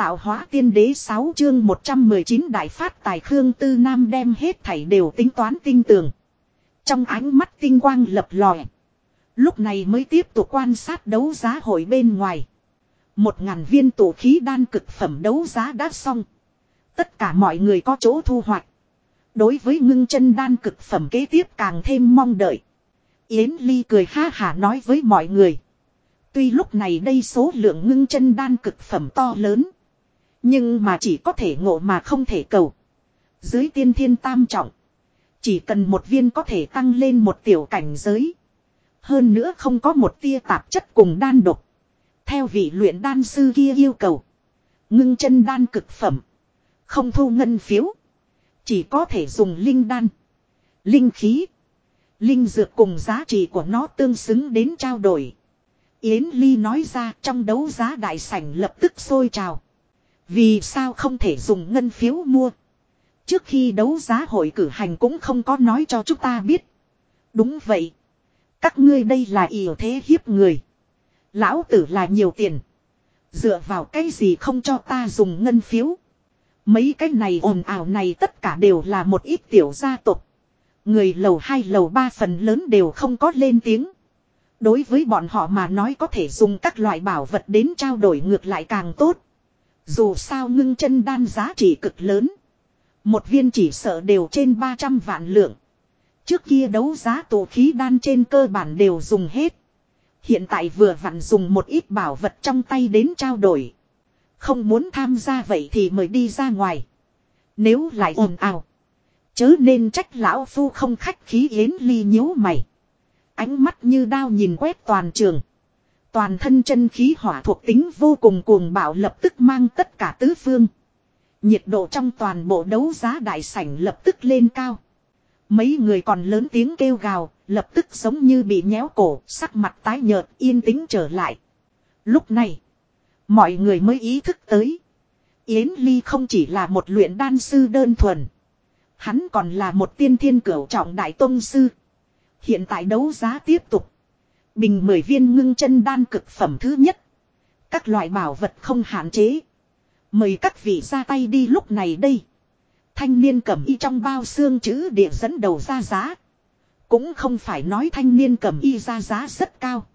tạo hóa tiên đế 6 chương 119 đại phát tài Khương Tư Nam đem hết thảy đều tính toán tinh tường. Trong ánh mắt tinh quang lập lòe. Lúc này mới tiếp tục quan sát đấu giá hội bên ngoài. 1000 viên tụ khí đan cực phẩm đấu giá đã xong. Tất cả mọi người có chỗ thu hoạch. Đối với ngưng chân đan cực phẩm kế tiếp càng thêm mong đợi. Yến Ly cười ha hả nói với mọi người. Tuy lúc này đây số lượng ngưng chân đan cực phẩm to lớn. Nhưng mà chỉ có thể ngộ mà không thể cầu. Dưới tiên thiên tam trọng. Chỉ cần một viên có thể tăng lên một tiểu cảnh giới. Hơn nữa không có một tia tạp chất cùng đan độc. Theo vị luyện đan sư kia yêu cầu. Ngưng chân đan cực phẩm. Không thu ngân phiếu. Chỉ có thể dùng linh đan. Linh khí. Linh dược cùng giá trị của nó tương xứng đến trao đổi. Yến Ly nói ra trong đấu giá đại sảnh lập tức sôi trào. Vì sao không thể dùng ngân phiếu mua? Trước khi đấu giá hội cử hành cũng không có nói cho chúng ta biết. Đúng vậy. Các ngươi đây là ỷ thế hiếp người. Lão tử là nhiều tiền. Dựa vào cái gì không cho ta dùng ngân phiếu? Mấy cái này ồn ào này tất cả đều là một ít tiểu gia tộc. Người lầu 2 lầu 3 phần lớn đều không có lên tiếng. Đối với bọn họ mà nói có thể dùng các loại bảo vật đến trao đổi ngược lại càng tốt. Dù sao ngưng chân đan giá trị cực lớn. Một viên chỉ sợ đều trên 300 vạn lượng. Trước kia đấu giá tụ khí đan trên cơ bản đều dùng hết. Hiện tại vừa vặn dùng một ít bảo vật trong tay đến trao đổi. Không muốn tham gia vậy thì mời đi ra ngoài. Nếu lại ồn ào. Chớ nên trách lão phu không khách khí. Yến Ly nhíu mày. Ánh mắt như đao nhìn quét toàn trường. Toàn thân chân khí hỏa thuộc tính vô cùng cuồng bạo lập tức mang tất cả tứ phương. Nhiệt độ trong toàn bộ đấu giá đại sảnh lập tức lên cao. Mấy người còn lớn tiếng kêu gào, lập tức giống như bị nhéo cổ, sắc mặt tái nhợt, yên tĩnh trở lại. Lúc này, mọi người mới ý thức tới. Yến Ly không chỉ là một luyện đan sư đơn thuần. Hắn còn là một tiên thiên cửu trọng đại tông sư. Hiện tại đấu giá tiếp tục. Bình 10 viên ngưng chân đan cực phẩm thứ nhất. Các loại bảo vật không hạn chế. Mời các vị ra tay đi lúc này đây. Thanh niên cẩm y trong bao xương chữ địa dẫn đầu ra giá. Cũng không phải nói thanh niên cẩm y ra giá rất cao.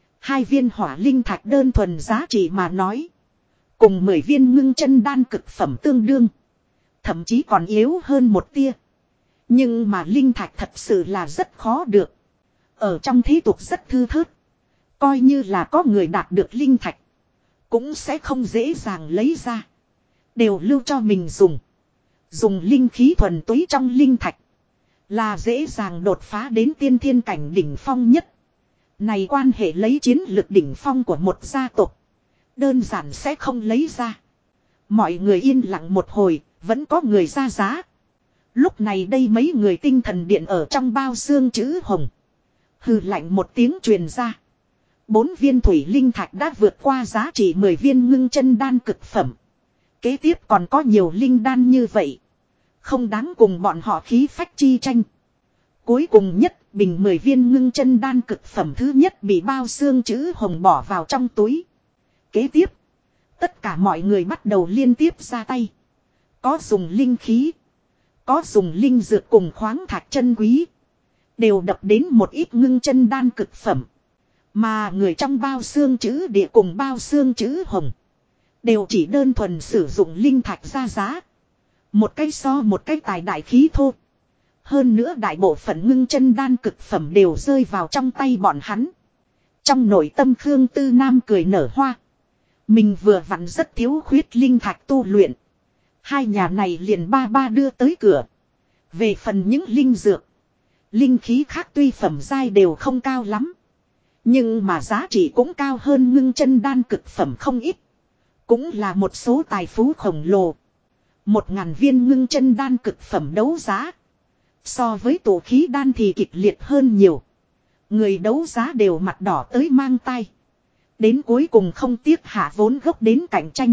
2 viên hỏa linh thạch đơn thuần giá trị mà nói. Cùng 10 viên ngưng chân đan cực phẩm tương đương. Thậm chí còn yếu hơn một tia. Nhưng mà linh thạch thật sự là rất khó được. Ở trong thế tục rất thư thớt. Coi như là có người đạt được linh thạch. Cũng sẽ không dễ dàng lấy ra. Đều lưu cho mình dùng. Dùng linh khí thuần túy trong linh thạch. Là dễ dàng đột phá đến tiên thiên cảnh đỉnh phong nhất. Này quan hệ lấy chiến lược đỉnh phong của một gia tộc. Đơn giản sẽ không lấy ra. Mọi người yên lặng một hồi. Vẫn có người ra giá. Lúc này đây mấy người tinh thần điện ở trong bao xương chữ hồng. Hừ lạnh một tiếng truyền ra. 4 viên thủy linh thạch đã vượt qua giá trị 10 viên ngưng chân đan cực phẩm. Kế tiếp còn có nhiều linh đan như vậy. Không đáng cùng bọn họ khí phách chi tranh. Cuối cùng nhất bình 10 viên ngưng chân đan cực phẩm thứ nhất bị bao xương chữ hồng bỏ vào trong túi. Kế tiếp. Tất cả mọi người bắt đầu liên tiếp ra tay. Có dùng linh khí. Có dùng linh dược cùng khoáng thạch chân quý. Đều đập đến một ít ngưng chân đan cực phẩm. Mà người trong bao xương chữ địa cùng bao xương chữ hồng. Đều chỉ đơn thuần sử dụng linh thạch ra giá. Một cái so một cái tài đại khí thô. Hơn nữa đại bộ phận ngưng chân đan cực phẩm đều rơi vào trong tay bọn hắn. Trong nội tâm Khương Tư Nam cười nở hoa. Mình vừa vặn rất thiếu khuyết linh thạch tu luyện. Hai nhà này liền ba đưa tới cửa. Về phần những linh dược. Linh khí khác tuy phẩm giai đều không cao lắm. Nhưng mà giá trị cũng cao hơn ngưng chân đan cực phẩm không ít. Cũng là một số tài phú khổng lồ. 1000 viên ngưng chân đan cực phẩm đấu giá. So với tụ khí đan thì kịch liệt hơn nhiều. Người đấu giá đều mặt đỏ tới mang tay. Đến cuối cùng không tiếc hạ vốn gốc đến cạnh tranh.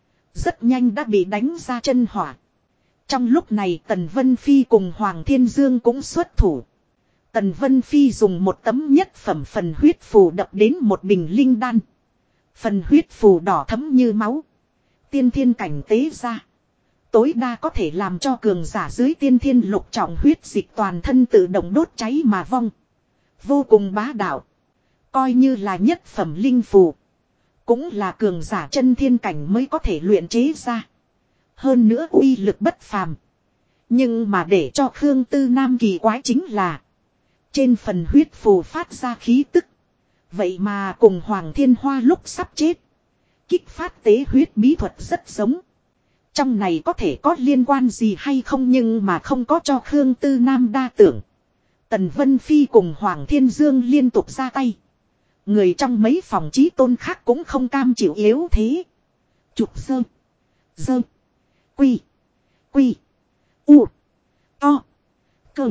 Rất nhanh đã bị đánh ra chân hỏa. Trong lúc này Tần Vân Phi cùng Hoàng Thiên Dương cũng xuất thủ. Tần Vân Phi dùng một tấm nhất phẩm phần huyết phù đập đến một bình linh đan. Phần huyết phù đỏ thẫm như máu. tiên thiên cảnh tế ra. Tối đa có thể làm cho cường giả dưới tiên thiên lục trọng huyết dịch toàn thân tự động đốt cháy mà vong. Vô cùng bá đạo. Coi như là nhất phẩm linh phù. Cũng là cường giả chân thiên cảnh mới có thể luyện chế ra. Hơn nữa uy lực bất phàm. Nhưng mà để cho Khương Tư Nam kỳ quái chính là. Trên phần huyết phù phát ra khí tức. Vậy mà cùng Hoàng Thiên Hoa lúc sắp chết. Kích phát tế huyết bí thuật rất giống. Trong này có thể có liên quan gì hay không nhưng mà không có cho Khương Tư Nam đa tưởng. Tần Vân Phi cùng Hoàng Thiên Dương liên tục ra tay. Người trong mấy phòng chí tôn khác cũng không cam chịu yếu thế. Chụp sơ. Dơ. Quy. Quy. U. To. Cơ.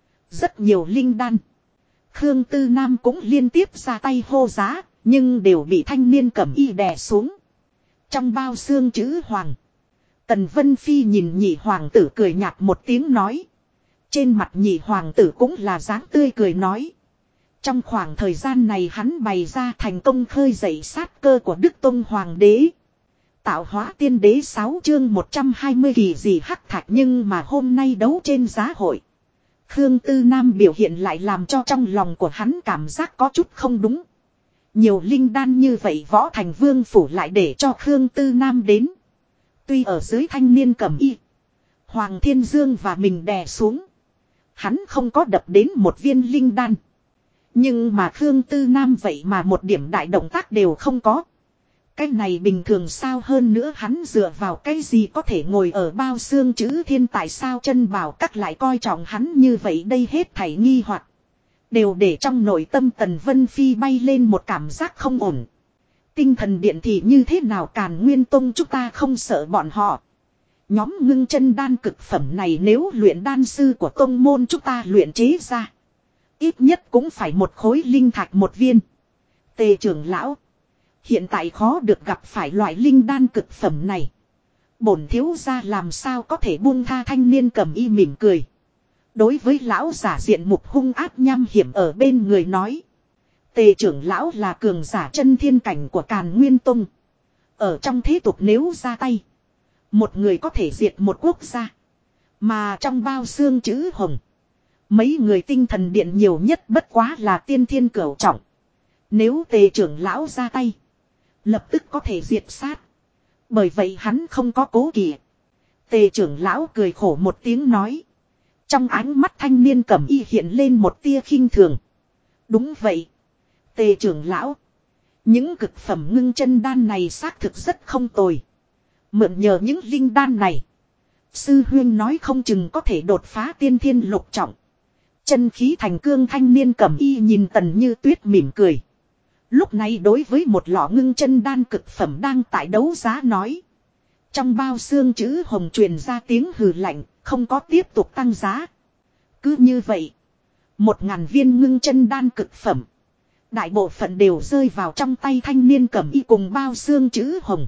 Rất nhiều linh đan. Khương Tư Nam cũng liên tiếp ra tay hô giá. Nhưng đều bị thanh niên cẩm y đè xuống. Trong bao xương chữ hoàng. Tần Vân Phi nhìn nhị hoàng tử cười nhạt một tiếng nói. Trên mặt nhị hoàng tử cũng là dáng tươi cười nói. Trong khoảng thời gian này hắn bày ra thành công khơi dậy sát cơ của Đức Tông Hoàng đế. Tạo hóa tiên đế 6 chương 120 kỳ gì hắc thạch nhưng mà hôm nay đấu trên giá hội. Khương Tư Nam biểu hiện lại làm cho trong lòng của hắn cảm giác có chút không đúng. Nhiều linh đan như vậy võ thành vương phủ lại để cho Khương Tư Nam đến. Tuy ở dưới thanh niên cẩm y. Hoàng Thiên Dương và mình đè xuống. Hắn không có đập đến một viên linh đan. Nhưng mà Khương Tư Nam vậy mà một điểm đại động tác đều không có. Cái này bình thường sao hơn nữa hắn dựa vào cái gì có thể ngồi ở bao xương chữ thiên tại sao chân bảo các lại coi trọng hắn như vậy đây hết thảy nghi hoặc đều để trong nội tâm Tần Vân Phi bay lên một cảm giác không ổn. Tinh thần điện thì như thế nào Càn Nguyên Tông chúng ta không sợ bọn họ. Nhóm ngưng chân đan cực phẩm này nếu luyện đan sư của tông môn chúng ta luyện chế ra. Ít nhất cũng phải một khối linh thạch một viên. Tề trưởng lão. Hiện tại khó được gặp phải loại linh đan cực phẩm này. Bổn thiếu gia làm sao có thể buông tha thanh niên cầm y mỉm cười. Đối với lão giả diện mục hung ác nham hiểm ở bên người nói. Tề trưởng lão là cường giả chân thiên cảnh của Càn Nguyên Tông. Ở trong thế tục nếu ra tay. Một người có thể diệt một quốc gia. Mà trong bao xương chữ hồng. Mấy người tinh thần điện nhiều nhất bất quá là tiên thiên cửu trọng. Nếu tề trưởng lão ra tay. Lập tức có thể diệt sát. Bởi vậy hắn không có cố kỵ. Tề trưởng lão cười khổ một tiếng nói. Trong ánh mắt thanh niên cẩm y hiện lên một tia khinh thường. Đúng vậy. Tề trưởng lão. Những cực phẩm ngưng chân đan này xác thực rất không tồi. Mượn nhờ những linh đan này. Sư huyên nói không chừng có thể đột phá tiên thiên lục trọng. Chân khí thành cương thanh niên cẩm y nhìn Tần Như Tuyết mỉm cười. Lúc này đối với một lọ ngưng chân đan cực phẩm đang tại đấu giá nói. Trong bao xương chữ hồng truyền ra tiếng hừ lạnh, không có tiếp tục tăng giá. Cứ như vậy, 1000 viên ngưng chân đan cực phẩm. Đại bộ phận đều rơi vào trong tay thanh niên cẩm y cùng bao xương chữ hồng.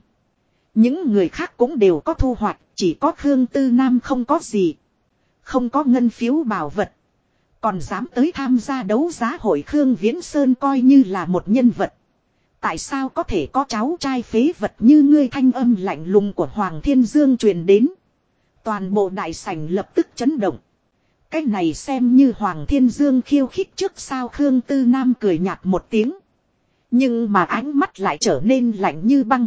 Những người khác cũng đều có thu hoạch, chỉ có Khương Tư Nam không có gì. Không có ngân phiếu bảo vật. Còn dám tới tham gia đấu giá hội Khương Viễn Sơn coi như là một nhân vật. Tại sao có thể có cháu trai phế vật như ngươi thanh âm lạnh lùng của Hoàng Thiên Dương truyền đến. Toàn bộ đại sảnh lập tức chấn động. Cái này xem như Hoàng Thiên Dương khiêu khích trước sao Khương Tư Nam cười nhạt một tiếng. Nhưng mà ánh mắt lại trở nên lạnh như băng.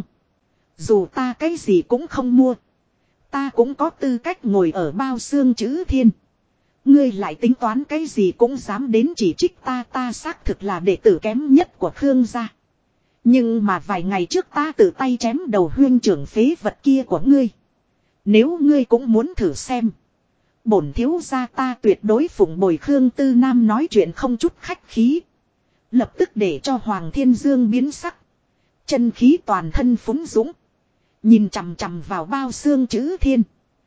Dù ta cái gì cũng không mua. Ta cũng có tư cách ngồi ở bao xương chữ thiên. Ngươi lại tính toán cái gì cũng dám đến chỉ trích ta xác thực là đệ tử kém nhất của Khương gia. Nhưng mà vài ngày trước ta tự tay chém đầu huyên trưởng phế vật kia của ngươi. Nếu ngươi cũng muốn thử xem. Bổn thiếu gia ta tuyệt đối phụng bồi Khương Tư Nam nói chuyện không chút khách khí. Lập tức để cho Hoàng Thiên Dương biến sắc. Chân khí toàn thân phúng dũng. Nhìn chằm chằm vào bao xương chữ thiên.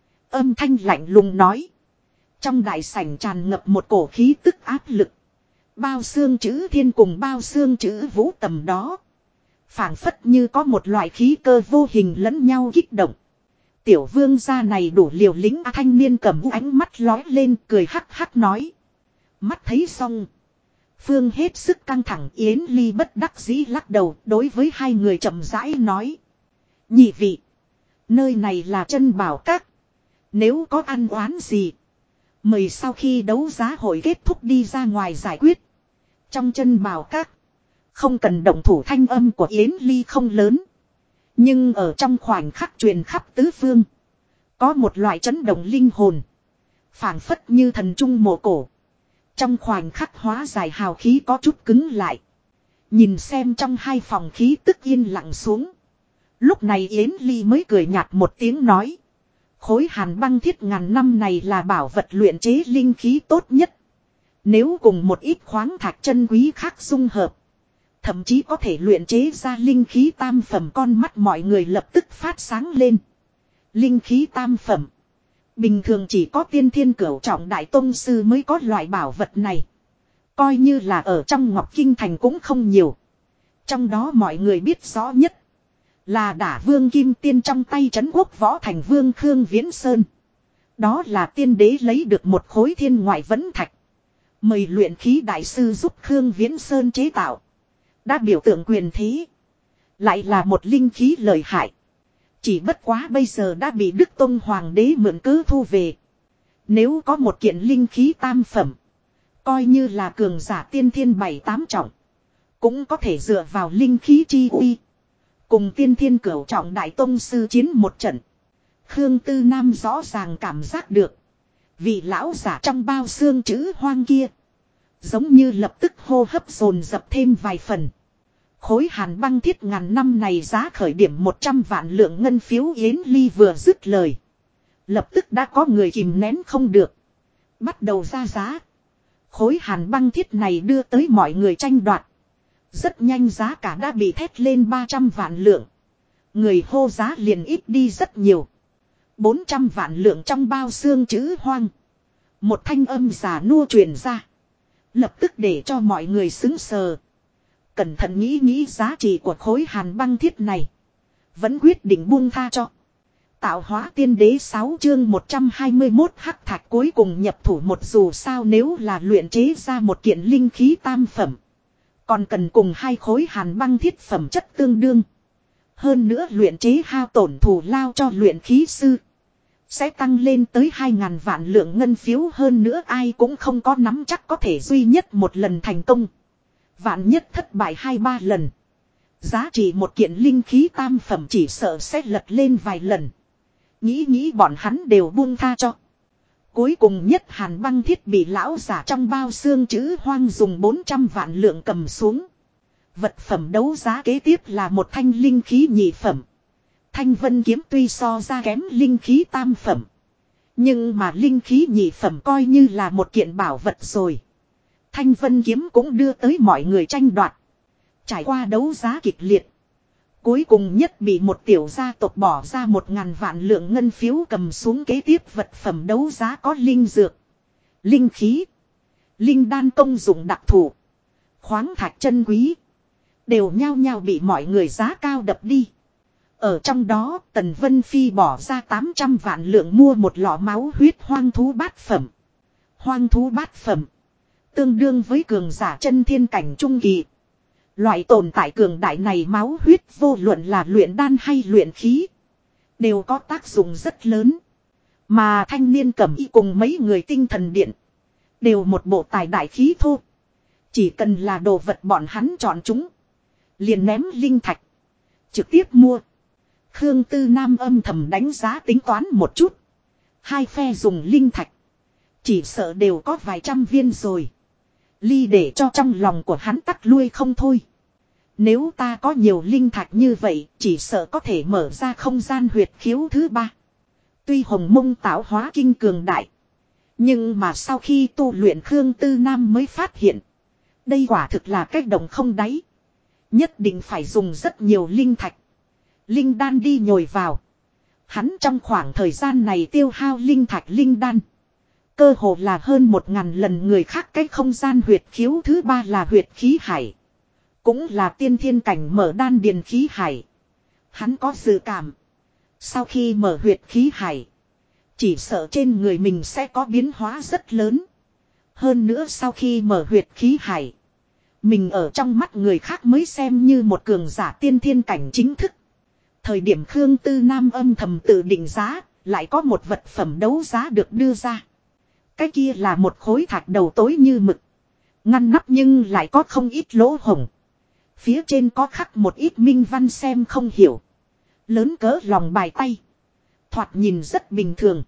Âm thanh lạnh lùng nói. Trong đại sảnh tràn ngập một cổ khí tức áp lực. Bao xương chữ thiên cùng bao xương chữ vũ tầm đó. Phảng phất như có một loại khí cơ vô hình lẫn nhau kích động. Tiểu vương gia này đủ liều lĩnh thanh niên cầm ánh mắt lói lên cười hắc hắc nói. Mắt thấy xong. Phương hết sức căng thẳng Yến Ly bất đắc dĩ lắc đầu đối với hai người chậm rãi nói. Nhị vị. Nơi này là chân bảo các. Nếu có ăn oán gì, mời sau khi đấu giá hội kết thúc đi ra ngoài giải quyết. Trong chân bảo các, không cần động thủ, thanh âm của Yến Ly không lớn. Nhưng ở trong khoảnh khắc truyền khắp tứ phương. Có một loại chấn động linh hồn. Phảng phất như thần trung mộ cổ. Trong khoảnh khắc hóa giải hào khí có chút cứng lại. Nhìn xem trong hai phòng khí tức yên lặng xuống. Lúc này Yến Ly mới cười nhạt một tiếng nói. Khối hàn băng thiết ngàn năm này là bảo vật luyện chế linh khí tốt nhất. Nếu cùng một ít khoáng thạch chân quý khác dung hợp. Thậm chí có thể luyện chế ra linh khí tam phẩm, con mắt mọi người lập tức phát sáng lên. Linh khí tam phẩm. Bình thường chỉ có tiên thiên cửu trọng đại tông sư mới có loại bảo vật này. Coi như là ở trong Ngọc Kinh Thành cũng không nhiều. Trong đó mọi người biết rõ nhất là đả vương kim tiên trong tay trấn quốc võ thành vương Khương Viễn Sơn. Đó là tiên đế lấy được một khối thiên ngoại vấn thạch. Mời luyện khí đại sư giúp Khương Viễn Sơn chế tạo. Đã biểu tượng quyền thế. Lại là một linh khí lợi hại. Chỉ bất quá bây giờ đã bị Đức Tông Hoàng đế mượn cớ thu về. Nếu có một kiện linh khí tam phẩm, coi như là cường giả tiên thiên 7-8 trọng, cũng có thể dựa vào linh khí chi uy, cùng tiên thiên cửu trọng đại tông sư chiến một trận. Khương Tư Nam rõ ràng cảm giác được. Vị lão giả trong bao xương chữ hoang kia. Giống như lập tức hô hấp dồn dập thêm vài phần. Khối hàn băng thiết ngàn năm này giá khởi điểm 100 vạn lượng ngân phiếu. Yến Ly vừa dứt lời, lập tức đã có người kìm nén không được, bắt đầu ra giá. Khối hàn băng thiết này đưa tới mọi người tranh đoạt. Rất nhanh giá cả đã bị thét lên 300 vạn lượng. Người hô giá liền ít đi rất nhiều. 400 vạn lượng trong bao xương chữ hoang. Một thanh âm già nua truyền ra. Lập tức để cho mọi người sững sờ. Cẩn thận nghĩ nghĩ giá trị của khối hàn băng thiết này. Vẫn quyết định buông tha cho. Tạo hóa tiên đế 6 chương 121 hắc thạch cuối cùng nhập thủ một, dù sao nếu là luyện chế ra một kiện linh khí tam phẩm. Còn cần cùng hai khối hàn băng thiết phẩm chất tương đương. Hơn nữa luyện chế hao tổn thù lao cho luyện khí sư. Sẽ tăng lên tới 2.000 vạn lượng ngân phiếu, hơn nữa ai cũng không có nắm chắc có thể duy nhất một lần thành công. Vạn nhất thất bại 2-3 lần. Giá trị một kiện linh khí tam phẩm chỉ sợ sẽ lật lên vài lần. Nghĩ bọn hắn đều buông tha cho. Cuối cùng nhất hàn băng thiết bị lão giả trong bao xương chữ hoang dùng 400 vạn lượng cầm xuống. Vật phẩm đấu giá kế tiếp là một thanh linh khí nhị phẩm. Thanh vân kiếm tuy so ra kém linh khí tam phẩm. Nhưng mà linh khí nhị phẩm coi như là một kiện bảo vật rồi. Thanh vân kiếm cũng đưa tới mọi người tranh đoạt. Trải qua đấu giá kịch liệt. Cuối cùng nhất bị một tiểu gia tộc bỏ ra 1.000 vạn lượng ngân phiếu cầm xuống. Kế tiếp vật phẩm đấu giá có linh dược, linh khí, linh đan công dụng đặc thù, khoáng thạch chân quý. Đều nhao nhao bị mọi người giá cao đập đi. Ở trong đó Tần Vân Phi bỏ ra 800 vạn lượng mua một lọ máu huyết hoang thú bát phẩm. Hoang thú bát phẩm tương đương với cường giả chân thiên cảnh trung kỳ. Loại tồn tại cường đại này máu huyết vô luận là luyện đan hay luyện khí đều có tác dụng rất lớn. Mà thanh niên cẩm y cùng mấy người tinh thần điện đều một bộ tài đại khí thô. Chỉ cần là đồ vật bọn hắn chọn chúng, liền ném linh thạch trực tiếp mua. Khương Tư Nam âm thầm đánh giá tính toán một chút. Hai phe dùng linh thạch chỉ sợ đều có vài trăm viên rồi. Ly để cho trong lòng của hắn tắc lui không thôi. Nếu ta có nhiều linh thạch như vậy, chỉ sợ có thể mở ra không gian huyệt khiếu thứ 3. Tuy Hồng Mông tạo hóa kinh cường đại, nhưng mà sau khi tu luyện Khương Tư Nam mới phát hiện, đây quả thực là cách động không đáy. Nhất định phải dùng rất nhiều linh thạch, linh đan đi nhồi vào. Hắn trong khoảng thời gian này tiêu hao linh thạch linh đan cơ hồ là hơn 1.000 lần người khác. Cái không gian huyệt khiếu thứ 3 là huyệt khí hải, cũng là tiên thiên cảnh mở đan điền khí hải. Hắn có dự cảm, sau khi mở huyệt khí hải, chỉ sợ trên người mình sẽ có biến hóa rất lớn. Hơn nữa sau khi mở huyệt khí hải, mình ở trong mắt người khác mới xem như một cường giả tiên thiên cảnh chính thức. Thời điểm Khương Tư Nam âm thầm tự định giá, lại có một vật phẩm đấu giá được đưa ra. Cái kia là một khối thạch đầu tối như mực. Ngăn nắp nhưng lại có không ít lỗ hổng. Phía trên có khắc một ít minh văn xem không hiểu. Lớn cỡ lòng bài tay. Thoạt nhìn rất bình thường.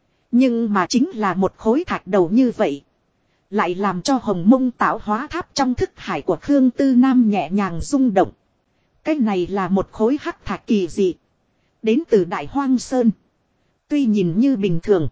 Nhưng mà chính là một khối thạch đầu như vậy. Lại làm cho Hồng Mông Tạo Hóa Tháp trong thức hải của Khương Tư Nam nhẹ nhàng rung động. Cái này là một khối hắc thạch kỳ dị. Đến từ Đại Hoang Sơn. Tuy nhìn như bình thường.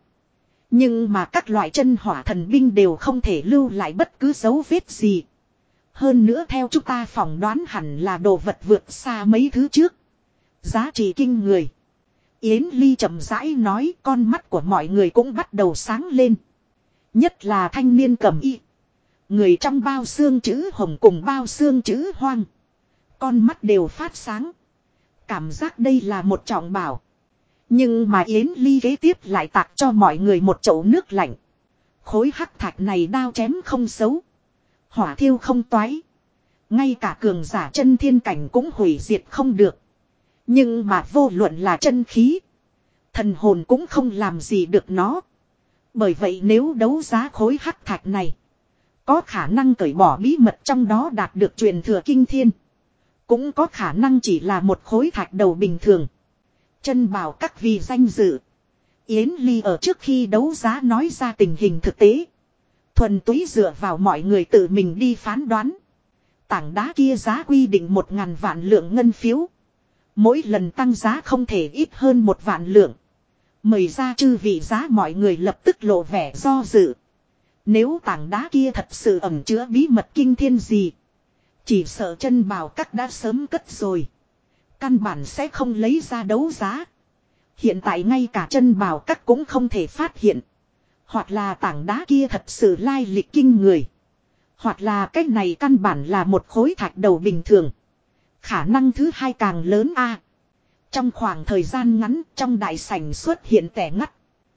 Nhưng mà các loại chân hỏa thần binh đều không thể lưu lại bất cứ dấu vết gì. Hơn nữa theo chúng ta phỏng đoán hẳn là đồ vật vượt xa mấy thứ trước. Giá trị kinh người. Yến Ly chậm rãi nói, con mắt của mọi người cũng bắt đầu sáng lên. Nhất là thanh niên cầm y. Người trong bao xương chữ hồng cùng bao xương chữ hoang. Con mắt đều phát sáng. Cảm giác đây là một trọng bảo. Nhưng mà Yến Ly kế tiếp lại tạc cho mọi người một chậu nước lạnh. Khối hắc thạch này đao chém không xấu. Hỏa thiêu không toái. Ngay cả cường giả chân thiên cảnh cũng hủy diệt không được. Nhưng mà vô luận là chân khí. Thần hồn cũng không làm gì được nó. Bởi vậy nếu đấu giá khối hắc thạch này. Có khả năng cởi bỏ bí mật trong đó đạt được truyền thừa kinh thiên. Cũng có khả năng chỉ là một khối thạch đầu bình thường. Chân bảo các vì danh dự. Yến Ly ở trước khi đấu giá nói ra tình hình thực tế. Thuần túy dựa vào mọi người tự mình đi phán đoán. Tảng đá kia giá quy định 1.000 vạn lượng ngân phiếu. Mỗi lần tăng giá không thể ít hơn 1 vạn lượng. Mời ra chư vị giá mọi người lập tức lộ vẻ do dự. Nếu tảng đá kia thật sự ẩn chứa bí mật kinh thiên gì. Chỉ sợ chân bào các đã sớm cất rồi. Căn bản sẽ không lấy ra đấu giá. Hiện tại ngay cả chân bào các cũng không thể phát hiện. Hoặc là tảng đá kia thật sự lai lịch kinh người. Hoặc là cái này căn bản là một khối thạch đầu bình thường. Khả năng thứ hai càng lớn a. Trong khoảng thời gian ngắn trong đại sảnh xuất hiện tẻ ngắt.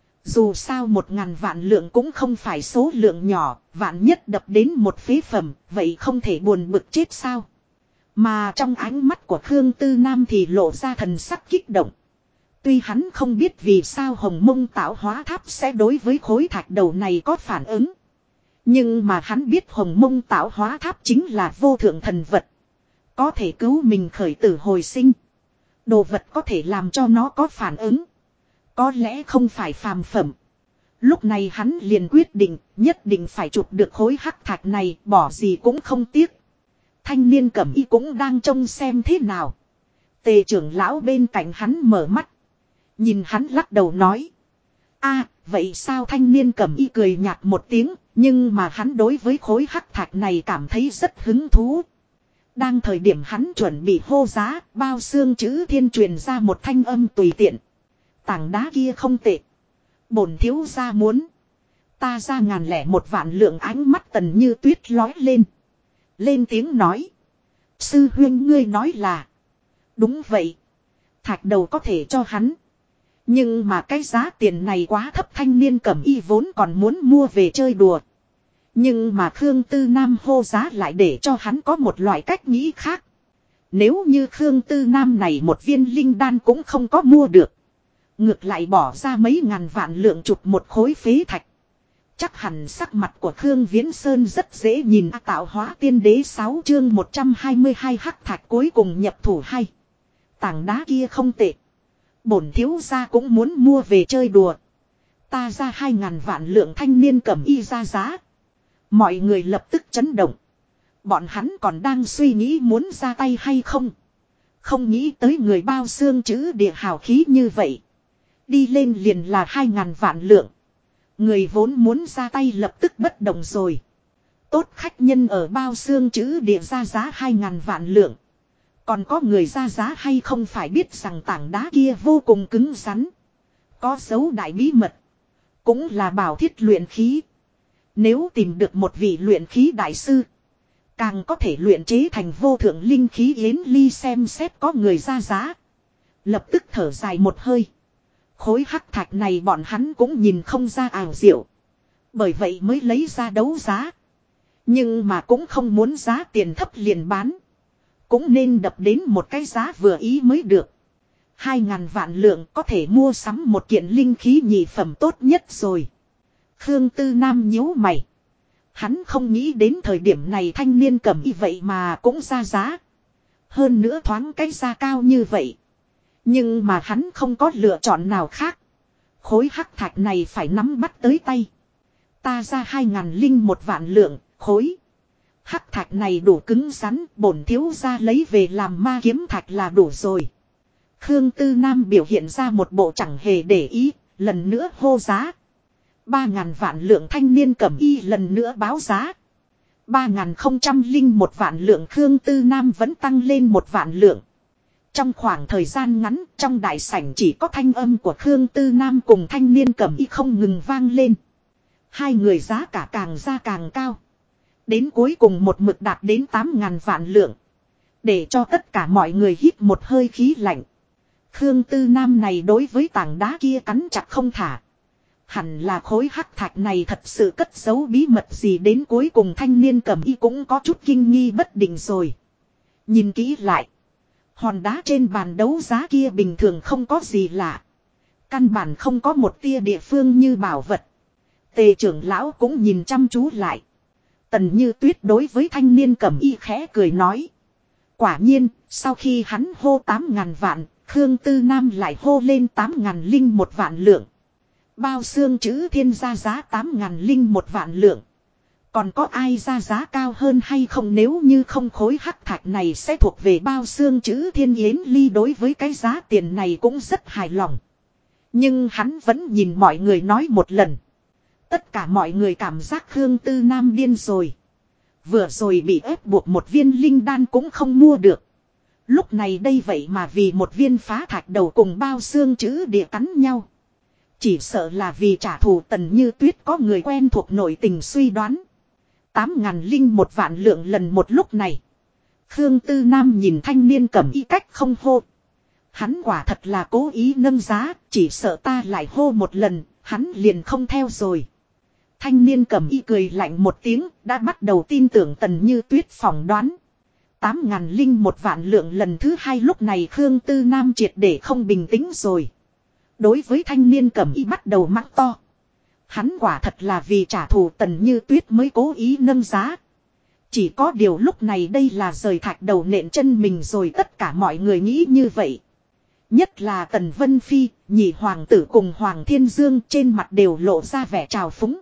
Dù sao 1.000 vạn lượng cũng không phải số lượng nhỏ, vạn nhất đập đến một phế phẩm, vậy không thể buồn bực chết sao. Mà trong ánh mắt của Khương Tư Nam thì lộ ra thần sắc kích động. Tuy hắn không biết vì sao Hồng Mông Tạo Hóa Tháp sẽ đối với khối thạch đầu này có phản ứng. Nhưng mà hắn biết Hồng Mông Tạo Hóa Tháp chính là vô thượng thần vật. Có thể cứu mình khởi tử hồi sinh. Đồ vật có thể làm cho nó có phản ứng. Có lẽ không phải phàm phẩm. Lúc này hắn liền quyết định nhất định phải chụp được khối hắc thạch này, bỏ gì cũng không tiếc. Thanh niên cẩm y cũng đang trông xem thế nào. Tề trưởng lão bên cạnh hắn mở mắt. Nhìn hắn lắc đầu nói. A, vậy sao thanh niên cẩm y cười nhạt một tiếng, nhưng mà hắn đối với khối hắc thạch này cảm thấy rất hứng thú. Đang thời điểm hắn chuẩn bị hô giá, bao xương chữ thiên truyền ra một thanh âm tùy tiện. Tảng đá kia không tệ. Bổn thiếu gia muốn. Ta ra 1.001 vạn lượng, ánh mắt Tần Như Tuyết lói lên. Lên tiếng nói. Sư huynh ngươi nói là. Đúng vậy. Thạch đầu có thể cho hắn. Nhưng mà cái giá tiền này quá thấp, thanh niên cẩm y vốn còn muốn mua về chơi đùa. Nhưng mà Khương Tư Nam hô giá lại để cho hắn có một loại cách nghĩ khác. Nếu như Khương Tư Nam này một viên linh đan cũng không có mua được. Ngược lại bỏ ra mấy ngàn vạn lượng chụp một khối phế thạch. Chắc hẳn sắc mặt của Khương Viễn Sơn rất dễ nhìn. Tạo Hóa Tiên Đế 6 chương 122 hắc thạch cuối cùng nhập thủ hay. Tảng đá kia không tệ. Bổn thiếu gia cũng muốn mua về chơi đùa. Ta ra 2.000 vạn lượng, thanh niên cẩm y ra giá. Mọi người lập tức chấn động. Bọn hắn còn đang suy nghĩ muốn ra tay hay không. Không nghĩ tới người bao xương chữ địa hào khí như vậy. Đi lên liền là 2.000 vạn lượng. Người vốn muốn ra tay lập tức bất động rồi. Tốt khách nhân ở bao xương chữ địa ra giá 2.000 vạn lượng. Còn có người ra giá hay không phải biết rằng tảng đá kia vô cùng cứng rắn. Có dấu đại bí mật. Cũng là bảo thiết luyện khí. Nếu tìm được một vị luyện khí đại sư. Càng có thể luyện chế thành vô thượng linh khí. Yến Ly xem xét có người ra giá. Lập tức thở dài một hơi. Khối hắc thạch này bọn hắn cũng nhìn không ra ảo diệu. Bởi vậy mới lấy ra đấu giá. Nhưng mà cũng không muốn giá tiền thấp liền bán. Cũng nên đập đến một cái giá vừa ý mới được. 2.000 vạn lượng có thể mua sắm một kiện linh khí nhị phẩm tốt nhất rồi. Khương Tư Nam nhíu mày. Hắn không nghĩ đến thời điểm này thanh niên cầm y vậy mà cũng ra giá. Hơn nữa thoáng cái giá cao như vậy. Nhưng mà hắn không có lựa chọn nào khác. Khối hắc thạch này phải nắm bắt tới tay. Ta ra 2.001 vạn lượng, khối. Hắc thạch này đủ cứng rắn, bổn thiếu gia lấy về làm ma kiếm thạch là đủ rồi. Khương Tư Nam biểu hiện ra một bộ chẳng hề để ý, lần nữa hô giá. 3.000 vạn lượng thanh niên cẩm y lần nữa báo giá. 3.001 vạn lượng Khương Tư Nam vẫn tăng lên 1 vạn lượng. Trong khoảng thời gian ngắn, trong đại sảnh chỉ có thanh âm của Khương Tư Nam cùng thanh niên cẩm y không ngừng vang lên. Hai người giá cả càng ra càng cao. Đến cuối cùng một mực đạt đến 8.000 vạn lượng. Để cho tất cả mọi người hít một hơi khí lạnh. Khương Tư Nam này đối với tảng đá kia cắn chặt không thả. Hẳn là khối hắc thạch này thật sự cất giấu bí mật gì đến cuối cùng thanh niên cẩm y cũng có chút kinh nghi bất định rồi. Nhìn kỹ lại. Hòn đá trên bàn đấu giá kia bình thường không có gì lạ. Căn bản không có một tia địa phương như bảo vật. Tề trưởng lão cũng nhìn chăm chú lại. Tần Như Tuyết đối với thanh niên cẩm y khẽ cười nói. Quả nhiên, sau khi hắn hô 8.000 vạn, Khương Tư Nam lại hô lên 8.001 vạn lượng. Bao xương chữ thiên ra giá 8.001 vạn lượng. Còn có ai ra giá cao hơn hay không, nếu như không khối hắc thạch này sẽ thuộc về bao xương chữ thiên. Yến Ly đối với cái giá tiền này cũng rất hài lòng. Nhưng hắn vẫn nhìn mọi người nói một lần. Tất cả mọi người cảm giác Khương Tư Nam điên rồi. Vừa rồi bị ép buộc một viên linh đan cũng không mua được. Lúc này đây vậy mà vì một viên phá thạch đầu cùng bao xương chữ địa cắn nhau. Chỉ sợ là vì trả thù. Tần Như Tuyết có người quen thuộc nội tình suy đoán. 8.001 vạn lượng lần một lúc này. Khương Tư Nam nhìn thanh niên cẩm y cách không hô. Hắn quả thật là cố ý nâng giá, chỉ sợ ta lại hô một lần, hắn liền không theo rồi. Thanh niên cẩm y cười lạnh một tiếng, đã bắt đầu tin tưởng Tần Như Tuyết phỏng đoán. 8.001 vạn lượng lần thứ hai lúc này Khương Tư Nam triệt để không bình tĩnh rồi. Đối với thanh niên cẩm y bắt đầu mắng to. Hắn quả thật là vì trả thù Tần Như Tuyết mới cố ý nâng giá. Chỉ có điều lúc này đây là rời thạch đầu nện chân mình rồi, tất cả mọi người nghĩ như vậy. Nhất là Tần Vân Phi, nhị hoàng tử cùng Hoàng Thiên Dương trên mặt đều lộ ra vẻ trào phúng.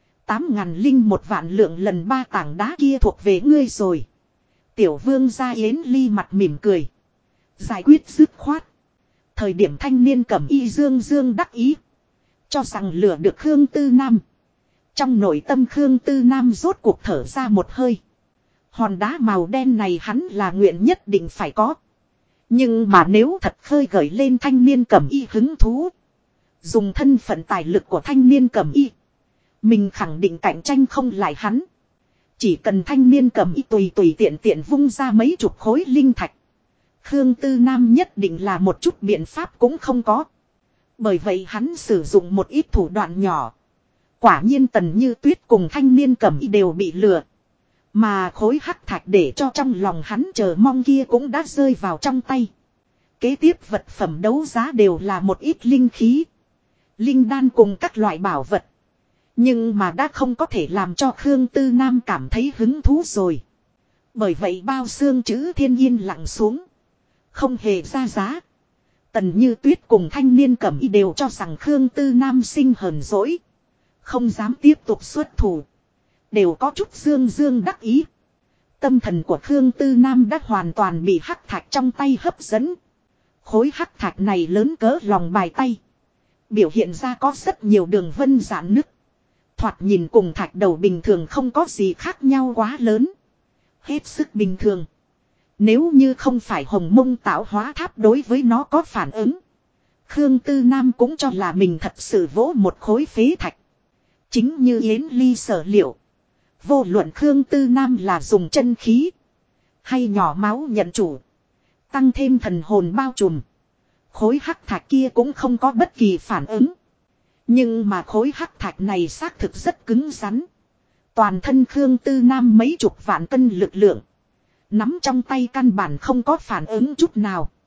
8.001 vạn lượng lần 3 tảng đá kia thuộc về ngươi rồi. Tiểu vương gia Yến Ly mặt mỉm cười. Giải quyết dứt khoát. Thời điểm thanh niên cẩm y dương dương đắc ý. Cho rằng lừa được Khương Tư Nam. Trong nội tâm Khương Tư Nam rốt cuộc thở ra một hơi. Hòn đá màu đen này hắn là nguyện nhất định phải có. Nhưng mà nếu thật khơi gợi lên thanh niên cẩm y hứng thú. Dùng thân phận tài lực của thanh niên cẩm y. Mình khẳng định cạnh tranh không lại hắn. Chỉ cần thanh niên cẩm y tùy tiện vung ra mấy chục khối linh thạch. Khương Tư Nam nhất định là một chút biện pháp cũng không có. Bởi vậy hắn sử dụng một ít thủ đoạn nhỏ. Quả nhiên Tần Như Tuyết cùng thanh niên cẩm y đều bị lừa. Mà khối hắc thạch để cho trong lòng hắn chờ mong kia cũng đã rơi vào trong tay. Kế tiếp vật phẩm đấu giá đều là một ít linh khí, linh đan cùng các loại bảo vật. Nhưng mà đã không có thể làm cho Khương Tư Nam cảm thấy hứng thú rồi. Bởi vậy bao xương chữ thiên yên lặng xuống. Không hề ra giá. Tần Như Tuyết cùng thanh niên cẩm y đều cho rằng Khương Tư Nam sinh hờn dỗi. Không dám tiếp tục xuất thủ. Đều có chút dương dương đắc ý. Tâm thần của Khương Tư Nam đã hoàn toàn bị hắc thạch trong tay hấp dẫn. Khối hắc thạch này lớn cỡ lòng bàn tay. Biểu hiện ra có rất nhiều đường vân rạn nứt. Thoạt nhìn cùng thạch đầu bình thường không có gì khác nhau quá lớn. Hết sức bình thường. Nếu như không phải Hồng Mông tạo hóa tháp đối với nó có phản ứng. Khương Tư Nam cũng cho là mình thật sự vỗ một khối phế thạch. Chính như Yến Ly sở liệu. Vô luận Khương Tư Nam là dùng chân khí. Hay nhỏ máu nhận chủ. Tăng thêm thần hồn bao trùm. Khối hắc thạch kia cũng không có bất kỳ phản ứng. Nhưng mà khối hắc thạch này xác thực rất cứng rắn. Toàn thân Khương Tư Nam mấy chục vạn cân lực lượng. Nắm trong tay căn bản không có phản ứng chút nào.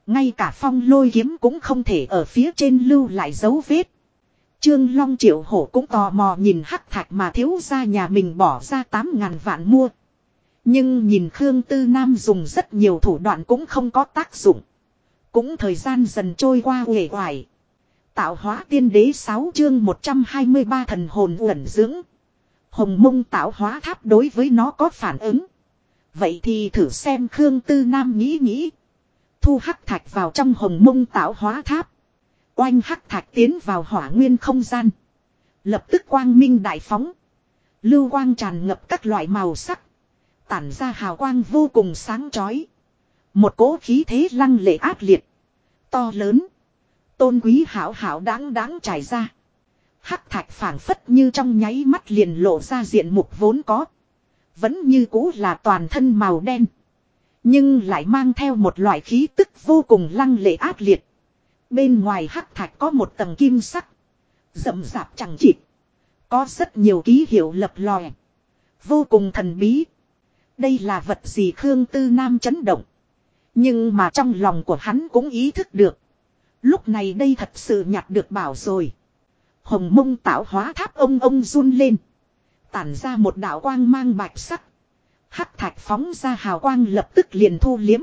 Ngay cả phong lôi kiếm cũng không thể ở phía trên lưu lại dấu vết. Trương Long Triệu Hổ cũng tò mò nhìn hắc thạch mà thiếu gia nhà mình bỏ ra 8.000 vạn mua. Nhưng nhìn Khương Tư Nam dùng rất nhiều thủ đoạn cũng không có tác dụng. Cũng thời gian dần trôi qua uể oải. Tạo hóa tiên đế 6 chương 123 thần hồn uẩn dưỡng. Hồng Mông tạo hóa tháp đối với nó có phản ứng. Vậy thì thử xem Khương Tư Nam nghĩ. Thu hắc thạch vào trong Hồng Mông tạo hóa tháp. Oanh hắc thạch tiến vào hỏa nguyên không gian. Lập tức quang minh đại phóng. Lưu quang tràn ngập các loại màu sắc. Tản ra hào quang vô cùng sáng chói. Một cỗ khí thế lăng lệ ác liệt. To lớn. Tôn quý hảo hảo đáng trải ra. Hắc thạch phảng phất như trong nháy mắt liền lộ ra diện mục vốn có. Vẫn như cũ là toàn thân màu đen. Nhưng lại mang theo một loại khí tức vô cùng lăng lệ ác liệt. Bên ngoài hắc thạch có một tầng kim sắc. Rậm rạp chẳng chịt. Có rất nhiều ký hiệu lập lòe. Vô cùng thần bí. Đây là vật gì Khương Tư Nam chấn động. Nhưng mà trong lòng của hắn cũng ý thức được. Lúc này đây thật sự nhặt được bảo rồi. Hồng Mông tạo hóa tháp ông run lên. Tản ra một đạo quang mang bạch sắc. Hắc thạch phóng ra hào quang lập tức liền thu liếm.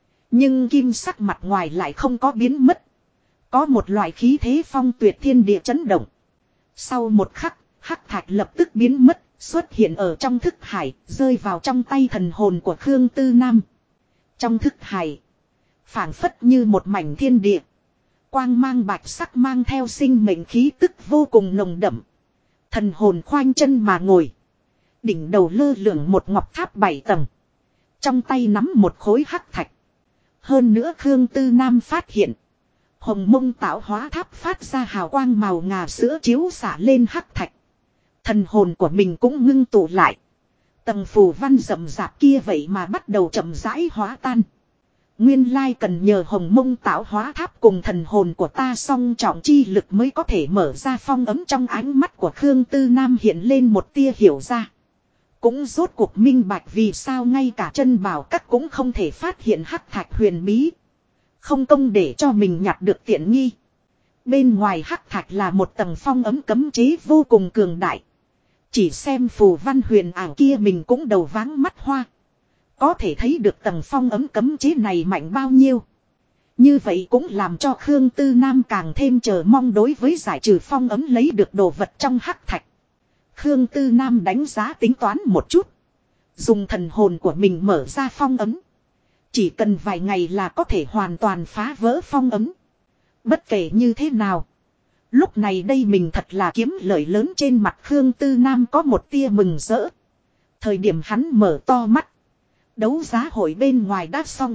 Nhưng kim sắc mặt ngoài lại không có biến mất. Có một loại khí thế phong tuyệt thiên địa chấn động. Sau một khắc, hắc thạch lập tức biến mất, xuất hiện ở trong thức hải, rơi vào trong tay thần hồn của Khương Tư Nam. Trong thức hải, phảng phất như một mảnh thiên địa. Quang mang bạch sắc mang theo sinh mệnh khí tức vô cùng nồng đậm. Thần hồn khoanh chân mà ngồi. Đỉnh đầu lơ lửng một ngọc tháp 7 tầng. Trong tay nắm một khối hắc thạch. Hơn nữa Khương Tư Nam phát hiện. Hồng Mông tạo hóa tháp phát ra hào quang màu ngà sữa chiếu xả lên hắc thạch. Thần hồn của mình cũng ngưng tụ lại. Tầng phù văn rậm rạp kia vậy mà bắt đầu chậm rãi hóa tan. Nguyên lai cần nhờ Hồng Mông tạo hóa tháp cùng thần hồn của ta song trọng chi lực mới có thể mở ra phong ấm trong ánh mắt của Khương Tư Nam hiện lên một tia hiểu ra. Cũng rốt cuộc minh bạch vì sao ngay cả chân bảo các cũng không thể phát hiện hắc thạch huyền bí. Không công để cho mình nhặt được tiện nghi. Bên ngoài hắc thạch là một tầng phong ấm cấm chế vô cùng cường đại. Chỉ xem phù văn huyền ảo kia mình cũng đầu váng mắt hoa. Có thể thấy được tầng phong ấm cấm chế này mạnh bao nhiêu. Như vậy cũng làm cho Khương Tư Nam càng thêm chờ mong đối với giải trừ phong ấm lấy được đồ vật trong hắc thạch. Khương Tư Nam đánh giá tính toán một chút. Dùng thần hồn của mình mở ra phong ấm. Chỉ cần vài ngày là có thể hoàn toàn phá vỡ phong ấm. Bất kể như thế nào. Lúc này đây mình thật là kiếm lợi lớn trên mặt Khương Tư Nam có một tia mừng rỡ. Thời điểm hắn mở to mắt. Đấu giá hội bên ngoài đã xong.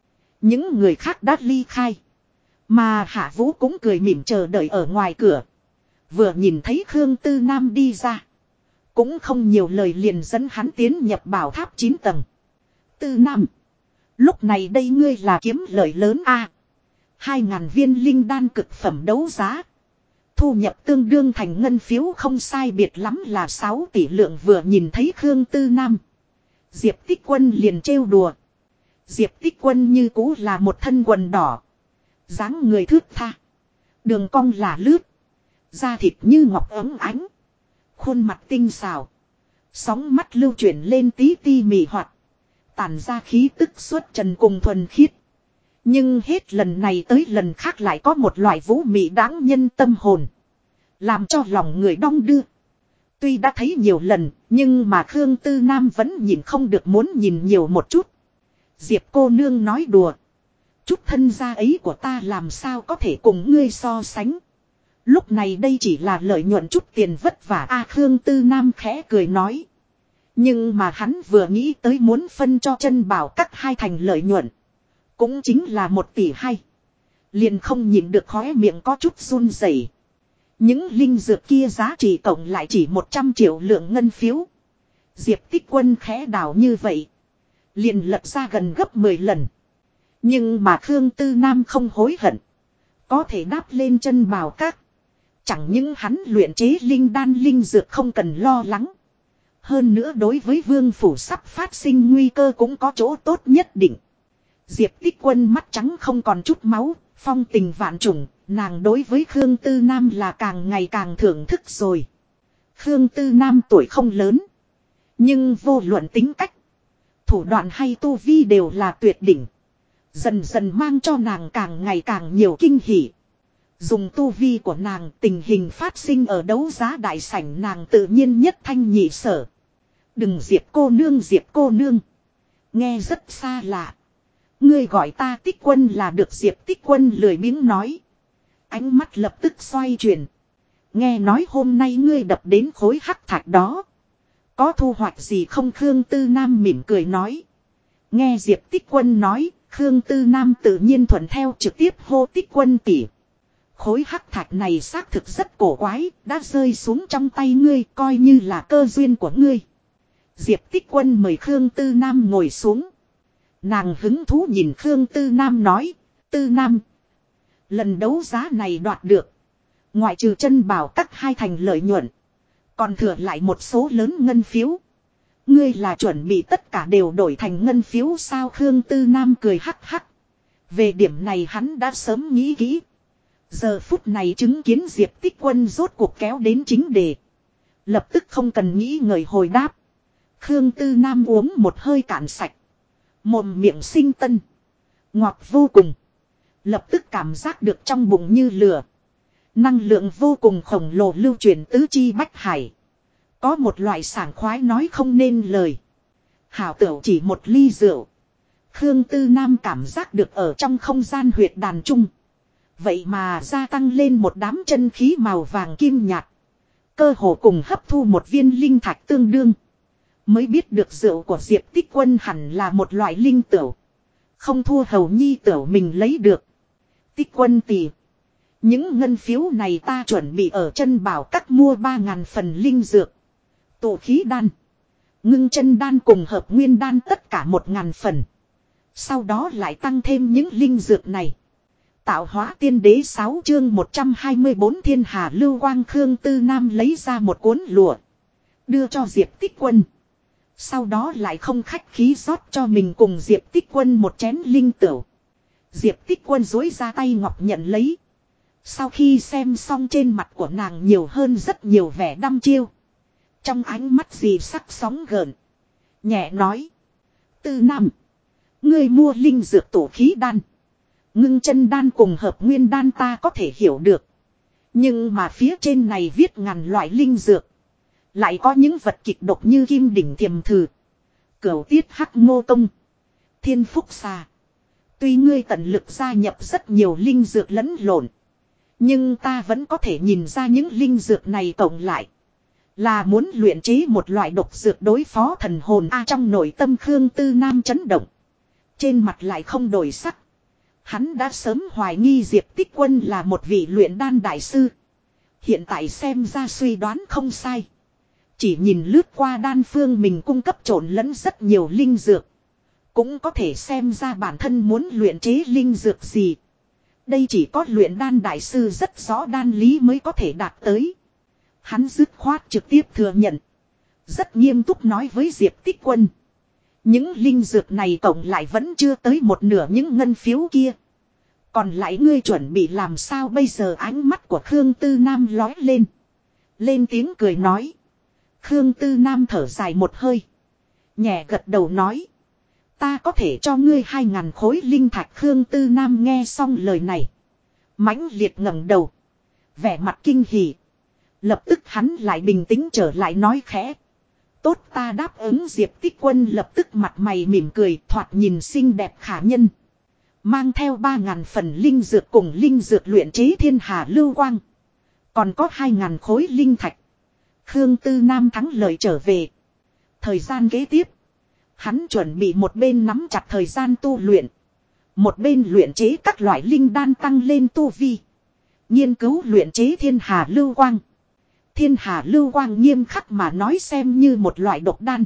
Những người khác đã ly khai. Mà Hạ Vũ cũng cười mỉm chờ đợi ở ngoài cửa. Vừa nhìn thấy Khương Tư Nam đi ra. Cũng không nhiều lời liền dẫn hắn tiến nhập bảo tháp 9 tầng. Tư Nam. Lúc này đây ngươi là kiếm lợi lớn a. 2.000 viên linh đan cực phẩm đấu giá. Thu nhập tương đương thành ngân phiếu không sai biệt lắm là 6 tỷ lượng vừa nhìn thấy Khương Tư Nam. Diệp Tích Quân liền trêu đùa. Diệp Tích Quân như cũ là một thân quần đỏ. Dáng người thướt tha. Đường cong là lướt. Da thịt như ngọc ấm ánh. Khuôn mặt tinh xảo. Sóng mắt lưu chuyển lên tí ti mị hoạt. Tản ra khí tức xuất trần cùng thuần khiết. Nhưng hết lần này tới lần khác lại có một loại vũ mị đáng nhân tâm hồn. Làm cho lòng người đong đưa. Tuy đã thấy nhiều lần, nhưng mà Khương Tư Nam vẫn nhìn không được muốn nhìn nhiều một chút. Diệp cô nương nói đùa. Chút thân gia ấy của ta làm sao có thể cùng ngươi so sánh. Lúc này đây chỉ là lợi nhuận chút tiền vất vả a. Khương Tư Nam khẽ cười nói. Nhưng mà hắn vừa nghĩ tới muốn phân cho chân bảo các hai thành lợi nhuận. Cũng chính là 1 tỷ hay. Liền không nhìn được khóe miệng có chút run rẩy. Những linh dược kia giá trị cộng lại chỉ 100 triệu lượng ngân phiếu. Diệp Tích Quân khẽ đảo như vậy. Liền lật ra gần gấp 10 lần. Nhưng mà Khương Tư Nam không hối hận. Có thể đáp lên chân bảo các. Chẳng những hắn luyện chế linh đan linh dược không cần lo lắng. Hơn nữa đối với vương phủ sắp phát sinh nguy cơ cũng có chỗ tốt nhất định. Diệp Tích Quân mắt trắng không còn chút máu, phong tình vạn trùng, nàng đối với Khương Tư Nam là càng ngày càng thưởng thức rồi. Khương Tư Nam tuổi không lớn, nhưng vô luận tính cách, thủ đoạn hay tu vi đều là tuyệt đỉnh. Dần dần mang cho nàng càng ngày càng nhiều kinh hỉ. Dùng tu vi của nàng, tình hình phát sinh ở đấu giá đại sảnh nàng tự nhiên nhất thanh nhị sở. Đừng Diệp cô nương. Nghe rất xa lạ. Ngươi gọi ta Tích Quân là được. Diệp Tích Quân lười biếng nói. Ánh mắt lập tức xoay chuyển. Nghe nói hôm nay ngươi đập đến khối hắc thạch đó. Có thu hoạch gì không? Khương Tư Nam mỉm cười nói. Nghe Diệp Tích Quân nói, Khương Tư Nam tự nhiên thuận theo trực tiếp hô Tích Quân tỷ. Khối hắc thạch này xác thực rất cổ quái, đã rơi xuống trong tay ngươi, coi như là cơ duyên của ngươi. Diệp Tích Quân mời Khương Tư Nam ngồi xuống. Nàng hứng thú nhìn Khương Tư Nam nói, Tư Nam, lần đấu giá này đoạt được, ngoại trừ chân bảo các 2 thành lợi nhuận, còn thừa lại một số lớn ngân phiếu. Ngươi là chuẩn bị tất cả đều đổi thành ngân phiếu sao? Khương Tư Nam cười hắc hắc. Về điểm này hắn đã sớm nghĩ kỹ. Giờ phút này chứng kiến Diệp Tích Quân rốt cuộc kéo đến chính đề. Lập tức không cần nghĩ ngợi hồi đáp. Khương Tư Nam uống một hơi cạn sạch. Mồm miệng sinh tân. Ngọt vô cùng. Lập tức cảm giác được trong bụng như lửa. Năng lượng vô cùng khổng lồ lưu truyền tứ chi bách hải. Có một loại sảng khoái nói không nên lời. Hảo tửu chỉ một ly rượu. Khương Tư Nam cảm giác được ở trong không gian huyệt đàn trung. Vậy mà gia tăng lên một đám chân khí màu vàng kim nhạt. Cơ hồ cùng hấp thu một viên linh thạch tương đương. Mới biết được rượu của Diệp Tích Quân hẳn là một loại linh tửu. Không thua hầu nhi tửu mình lấy được. Tích Quân tỷ. Những ngân phiếu này ta chuẩn bị ở chân bảo các mua 3.000 phần linh dược. Tụ khí đan. Ngưng chân đan cùng hợp nguyên đan tất cả 1.000 phần. Sau đó lại tăng thêm những linh dược này. Tạo hóa tiên đế 6 chương 124 thiên hà lưu quang. Khương Tư Nam lấy ra một cuốn lụa. Đưa cho Diệp Tích Quân. Sau đó lại không khách khí rót cho mình cùng Diệp Tích Quân một chén linh tửu. Diệp Tích Quân dối ra tay ngọc nhận lấy. Sau khi xem xong trên mặt của nàng nhiều hơn rất nhiều vẻ đăm chiêu. Trong ánh mắt gì sắc sóng gợn. Nhẹ nói. Tư Nam. Ngươi mua linh dược tổ khí đan. Ngưng chân đan cùng hợp nguyên đan ta có thể hiểu được. Nhưng mà phía trên này viết ngàn loại linh dược. Lại có những vật kịch độc như kim đỉnh thiềm thử. Cửu tiết hắc ngô tông. Thiên phúc xà. Tuy ngươi tận lực gia nhập rất nhiều linh dược lẫn lộn. Nhưng ta vẫn có thể nhìn ra những linh dược này cộng lại. Là muốn luyện chế một loại độc dược đối phó thần hồn trong nội tâm Khương Tư Nam chấn động. Trên mặt lại không đổi sắc. Hắn đã sớm hoài nghi Diệp Tích Quân là một vị luyện đan đại sư. Hiện tại xem ra suy đoán không sai. Chỉ nhìn lướt qua đan phương mình cung cấp trộn lẫn rất nhiều linh dược. Cũng có thể xem ra bản thân muốn luyện chế linh dược gì. Đây chỉ có luyện đan đại sư rất rõ đan lý mới có thể đạt tới. Hắn dứt khoát trực tiếp thừa nhận. Rất nghiêm túc nói với Diệp Tích Quân. Những linh dược này cộng lại vẫn chưa tới một nửa những ngân phiếu kia. Còn lại ngươi chuẩn bị làm sao bây giờ? Ánh mắt của Khương Tư Nam lói lên. Lên tiếng cười nói. Khương Tư Nam thở dài một hơi. Nhẹ gật đầu nói. Ta có thể cho ngươi 2.000 khối linh thạch. Khương Tư Nam nghe xong lời này. Mãnh liệt ngẩng đầu. Vẻ mặt kinh hỉ. Lập tức hắn lại bình tĩnh trở lại nói khẽ. Tốt ta đáp ứng. Diệp Tích Quân lập tức mặt mày mỉm cười, thoạt nhìn xinh đẹp khả nhân. Mang theo 3.000 phần linh dược cùng linh dược luyện chế thiên hà lưu quang. Còn có 2.000 khối linh thạch. Khương Tư Nam thắng lợi trở về. Thời gian kế tiếp. Hắn chuẩn bị một bên nắm chặt thời gian tu luyện. Một bên luyện chế các loại linh đan tăng lên tu vi. Nghiên cứu luyện chế thiên hà lưu quang. Thiên hà lưu quang nghiêm khắc mà nói xem như một loại độc đan.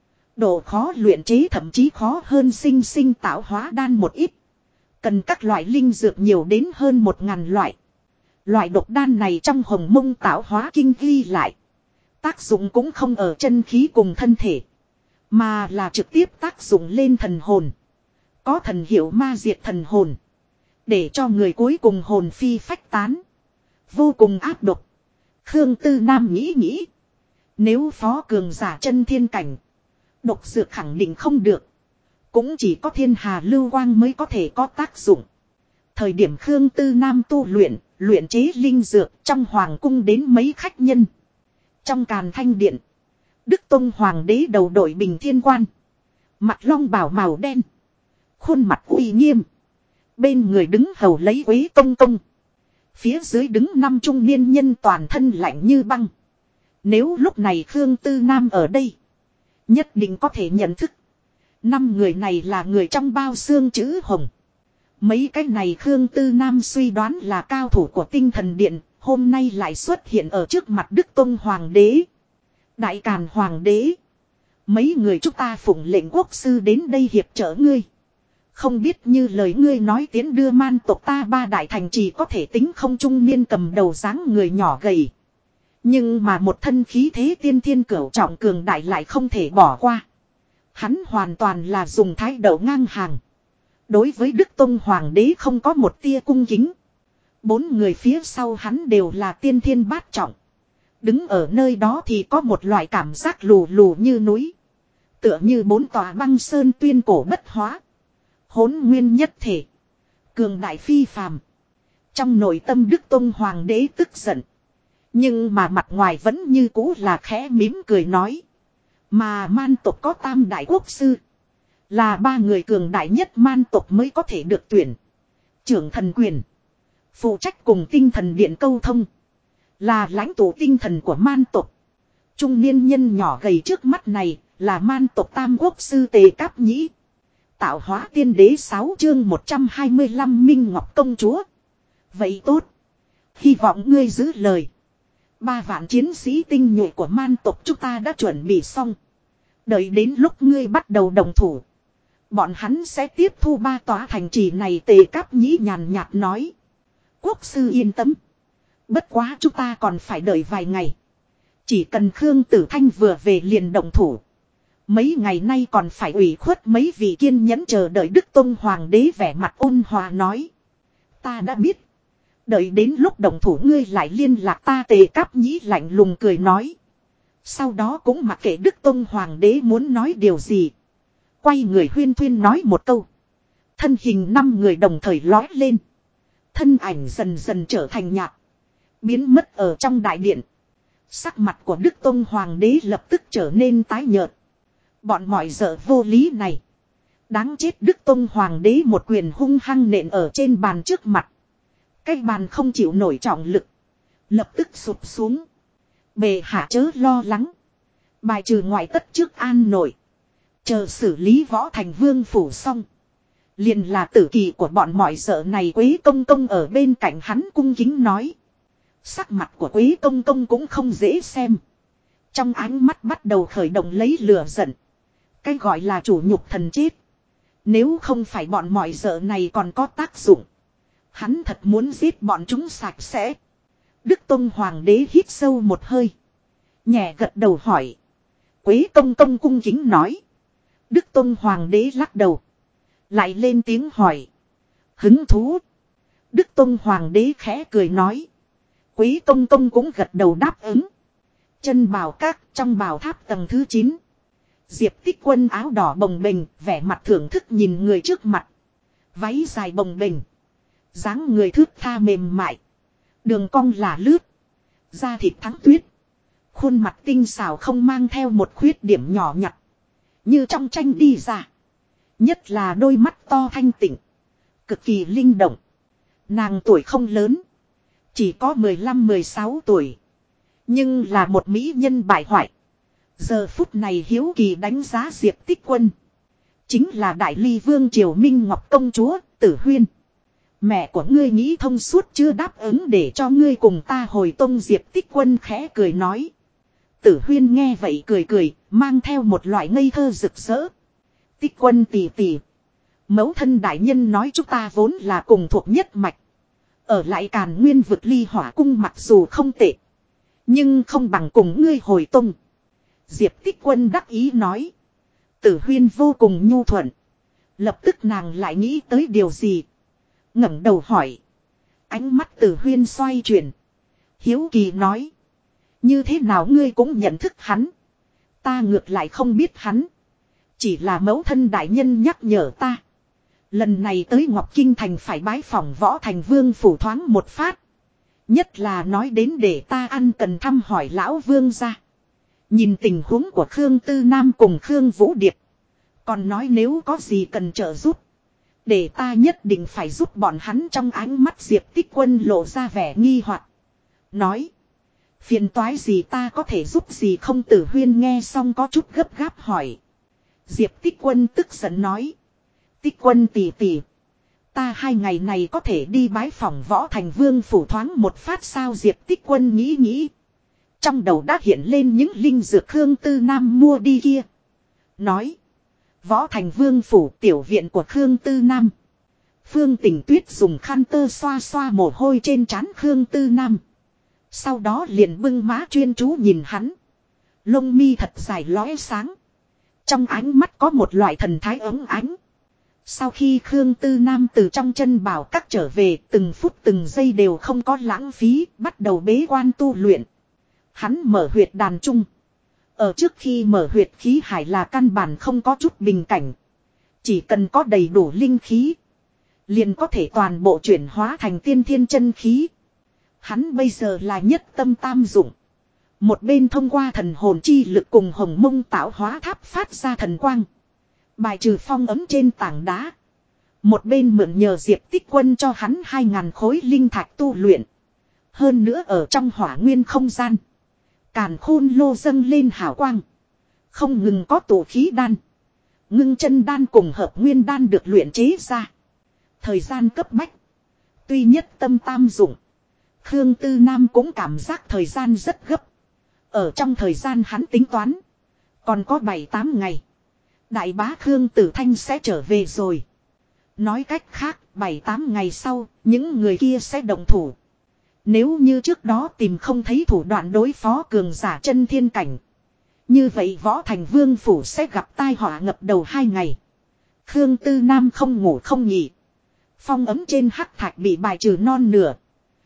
Độ khó luyện chế thậm chí khó hơn sinh tạo hóa đan một ít. Cần các loại linh dược nhiều đến hơn 1.000 loại. Loại độc đan này trong Hồng Mông tạo hóa kinh ghi lại. Tác dụng cũng không ở chân khí cùng thân thể. Mà là trực tiếp tác dụng lên thần hồn. Có thần hiệu ma diệt thần hồn. Để cho người cuối cùng hồn phi phách tán. Vô cùng áp độc. Khương Tư Nam nghĩ. Nếu phó cường giả chân thiên cảnh. Độc dược khẳng định không được. Cũng chỉ có thiên hà lưu quang mới có thể có tác dụng. Thời điểm Khương Tư Nam tu luyện chế linh dược trong hoàng cung đến mấy khách nhân. Trong Càn Thanh Điện. Đức Tông Hoàng đế đầu đội bình thiên quan. Mặt long bào màu đen. Khuôn mặt uy nghiêm. Bên người đứng hầu lấy Quế Công Công. Phía dưới đứng 5 trung niên nhân toàn thân lạnh như băng. Nếu lúc này Khương Tư Nam ở đây. Nhất định có thể nhận thức. 5 người này là người trong bao xương chữ hồng. Mấy cái này Khương Tư Nam suy đoán là cao thủ của tinh thần điện. Hôm nay lại xuất hiện ở trước mặt Đức Tông Hoàng đế. Đại Càn Hoàng đế. Mấy người chúng ta phụng lệnh quốc sư đến đây hiệp trợ ngươi. Không biết như lời ngươi nói tiến đưa man tộc ta 3 đại thành trì có thể tính không trung niên cầm đầu dáng người nhỏ gầy. Nhưng mà một thân khí thế tiên thiên cửu trọng cường đại lại không thể bỏ qua. Hắn hoàn toàn là dùng thái độ ngang hàng. Đối với Đức Tông Hoàng đế không có một tia cung kính. 4 người phía sau hắn đều là tiên thiên bát trọng. Đứng ở nơi đó thì có một loại cảm giác lù lù như núi. Tựa như 4 tòa băng sơn tuyên cổ bất hóa. Hỗn nguyên nhất thể. Cường đại phi phàm. Trong nội tâm Đức Tông Hoàng đế tức giận. Nhưng mà mặt ngoài vẫn như cũ là khẽ mỉm cười nói. Mà man tộc có tam đại quốc sư. Là 3 người cường đại nhất man tộc mới có thể được tuyển. Trưởng thần quyền. Phụ trách cùng tinh thần điện câu thông. Là lãnh tụ tinh thần của man tộc. Trung niên nhân nhỏ gầy trước mắt này là man tộc tam quốc sư Tề Cáp Nhĩ. Tạo hóa tiên đế 6 chương 125 Minh Ngọc công chúa. Vậy tốt. Hy vọng ngươi giữ lời. 3 vạn chiến sĩ tinh nhuệ của man tộc chúng ta đã chuẩn bị xong. Đợi đến lúc ngươi bắt đầu đồng thủ. Bọn hắn sẽ tiếp thu 3 tòa thành trì này. Tề Cáp Nhĩ nhàn nhạt nói. Quốc sư yên tâm. Bất quá chúng ta còn phải đợi vài ngày. Chỉ cần Khương Tử Thanh vừa về liền động thủ. Mấy ngày nay còn phải ủy khuất mấy vị kiên nhẫn chờ đợi Đức Tông Hoàng đế vẻ mặt ôn hòa nói. Ta đã biết. Đợi đến lúc động thủ ngươi lại liên lạc ta. Tề Cáp Nhĩ lạnh lùng cười nói. Sau đó cũng mặc kệ Đức Tông Hoàng đế muốn nói điều gì. Quay người huyên thuyên nói một câu. Thân hình 5 người đồng thời lói lên. Thân ảnh dần dần trở thành nhạt. Biến mất ở trong đại điện. Sắc mặt của Đức Tông Hoàng đế lập tức trở nên tái nhợt. Bọn mọi dở vô lý này. Đáng chết. Đức Tông Hoàng đế một quyền hung hăng nện ở trên bàn trước mặt. Cái bàn không chịu nổi trọng lực. Lập tức sụp xuống. Bệ hạ chớ lo lắng. Bài trừ ngoại tất trước an nội. Chờ xử lý Võ Thành Vương phủ xong. Liền là tử kỳ của bọn mọi dở này. Quế Công Công ở bên cạnh hắn cung kính nói. Sắc mặt của Quế Công Công cũng không dễ xem. Trong ánh mắt bắt đầu khởi động lấy lửa giận. Cái gọi là chủ nhục thần chết. Nếu không phải bọn mọi dở này còn có tác dụng. Hắn thật muốn giết bọn chúng sạch sẽ. Đức Tông Hoàng đế hít sâu một hơi. Nhẹ gật đầu hỏi. Quế Công Công cung kính nói. Đức Tông Hoàng đế lắc đầu. Lại lên tiếng hỏi. Hứng thú. Đức Tông Hoàng đế khẽ cười nói. Quế Công Công cũng gật đầu đáp ứng. Chân bào các trong bào tháp tầng thứ 9. Diệp Tích Quân áo đỏ bồng bềnh, vẻ mặt thưởng thức nhìn người trước mặt. Váy dài bồng bềnh. Dáng người thướt tha mềm mại. Đường cong là lướt. Da thịt thắng tuyết. Khuôn mặt tinh xảo không mang theo một khuyết điểm nhỏ nhặt. Như trong tranh đi ra. Nhất là đôi mắt to thanh tịnh. Cực kỳ linh động. Nàng tuổi không lớn. Chỉ có 15-16 tuổi. Nhưng là một mỹ nhân bại hoại. Giờ phút này hiếu kỳ đánh giá Diệp Tích Quân. Chính là Đại Ly Vương Triều Minh Ngọc công chúa, Tử Huyên. Mẹ của ngươi nghĩ thông suốt chưa đáp ứng để cho ngươi cùng ta hồi tông. Diệp Tích Quân khẽ cười nói. Tử Huyên nghe vậy cười cười, mang theo một loại ngây thơ rực rỡ. Tích Quân tỷ tỷ. Mẫu thân đại nhân nói chúng ta vốn là cùng thuộc nhất mạch. Ở lại Càn Nguyên vực Ly Hỏa cung mặc dù không tệ. Nhưng không bằng cùng ngươi hồi tông. Diệp Tích Quân đắc ý nói. Tử Huyên vô cùng nhu thuận. Lập tức nàng lại nghĩ tới điều gì. ngẩng đầu hỏi. Ánh mắt Tử Huyên xoay chuyển. Hiếu kỳ nói. Như thế nào ngươi cũng nhận thức hắn. Ta ngược lại không biết hắn. Chỉ là mẫu thân đại nhân nhắc nhở ta. Lần này tới Ngọc Kinh Thành phải bái phỏng Võ Thành Vương phủ thoáng một phát. Nhất là nói đến để ta ăn cần thăm hỏi lão vương gia. Nhìn tình huống của Khương Tư Nam cùng Khương Vũ Điệp. Còn nói nếu có gì cần trợ giúp. Để ta nhất định phải giúp bọn hắn. Trong ánh mắt Diệp Tích Quân lộ ra vẻ nghi hoặc. Nói. Phiền toái gì ta có thể giúp gì không? Tử Huyên nghe xong có chút gấp gáp hỏi. Diệp Tích Quân tức giận nói. Tích Quân tỷ tỷ. Ta 2 ngày này có thể đi bái phỏng Võ Thành Vương phủ thoáng một phát sao? Diệp Tích Quân nghĩ. Trong đầu đã hiện lên những linh dược Khương Tư Nam mua đi kia. Nói. Võ Thành Vương phủ tiểu viện của Khương Tư Nam. Phương Tình Tuyết dùng khăn tơ xoa xoa mồ hôi trên trán Khương Tư Nam. Sau đó liền bưng má chuyên chú nhìn hắn. Lông mi thật dài lóe sáng. Trong ánh mắt có một loại thần thái ấm ánh. Sau khi Khương Tư Nam từ trong chân bảo các trở về, từng phút từng giây đều không có lãng phí, bắt đầu bế quan tu luyện. Hắn mở huyệt đàn trung. Ở trước khi mở huyệt khí hải là căn bản không có chút bình cảnh. Chỉ cần có đầy đủ linh khí, liền có thể toàn bộ chuyển hóa thành tiên thiên chân khí. Hắn bây giờ là nhất tâm tam dụng. Một bên thông qua thần hồn chi lực cùng Hồng Mông tạo hóa tháp phát ra thần quang. Bài trừ phong ấm trên tảng đá. Một bên mượn nhờ Diệp Tích Quân cho hắn 2.000 khối linh thạch tu luyện. Hơn nữa ở trong hỏa nguyên không gian. Càn khôn lô dâng lên hào quang. Không ngừng có tụ khí đan. Ngưng chân đan cùng hợp nguyên đan được luyện chế ra. Thời gian cấp bách. Tuy nhất tâm tam dụng. Khương Tư Nam cũng cảm giác thời gian rất gấp. Ở trong thời gian hắn tính toán. Còn có 7-8 ngày. Đại bá Khương Tử Thanh sẽ trở về rồi. Nói cách khác 7-8 ngày sau. Những người kia sẽ động thủ. Nếu như trước đó tìm không thấy thủ đoạn đối phó cường giả chân thiên cảnh. Như vậy Võ Thành Vương phủ sẽ gặp tai họa ngập đầu 2 ngày. Khương Tư Nam không ngủ không nghỉ. Phong ấm trên hắc thạch bị bài trừ non nửa.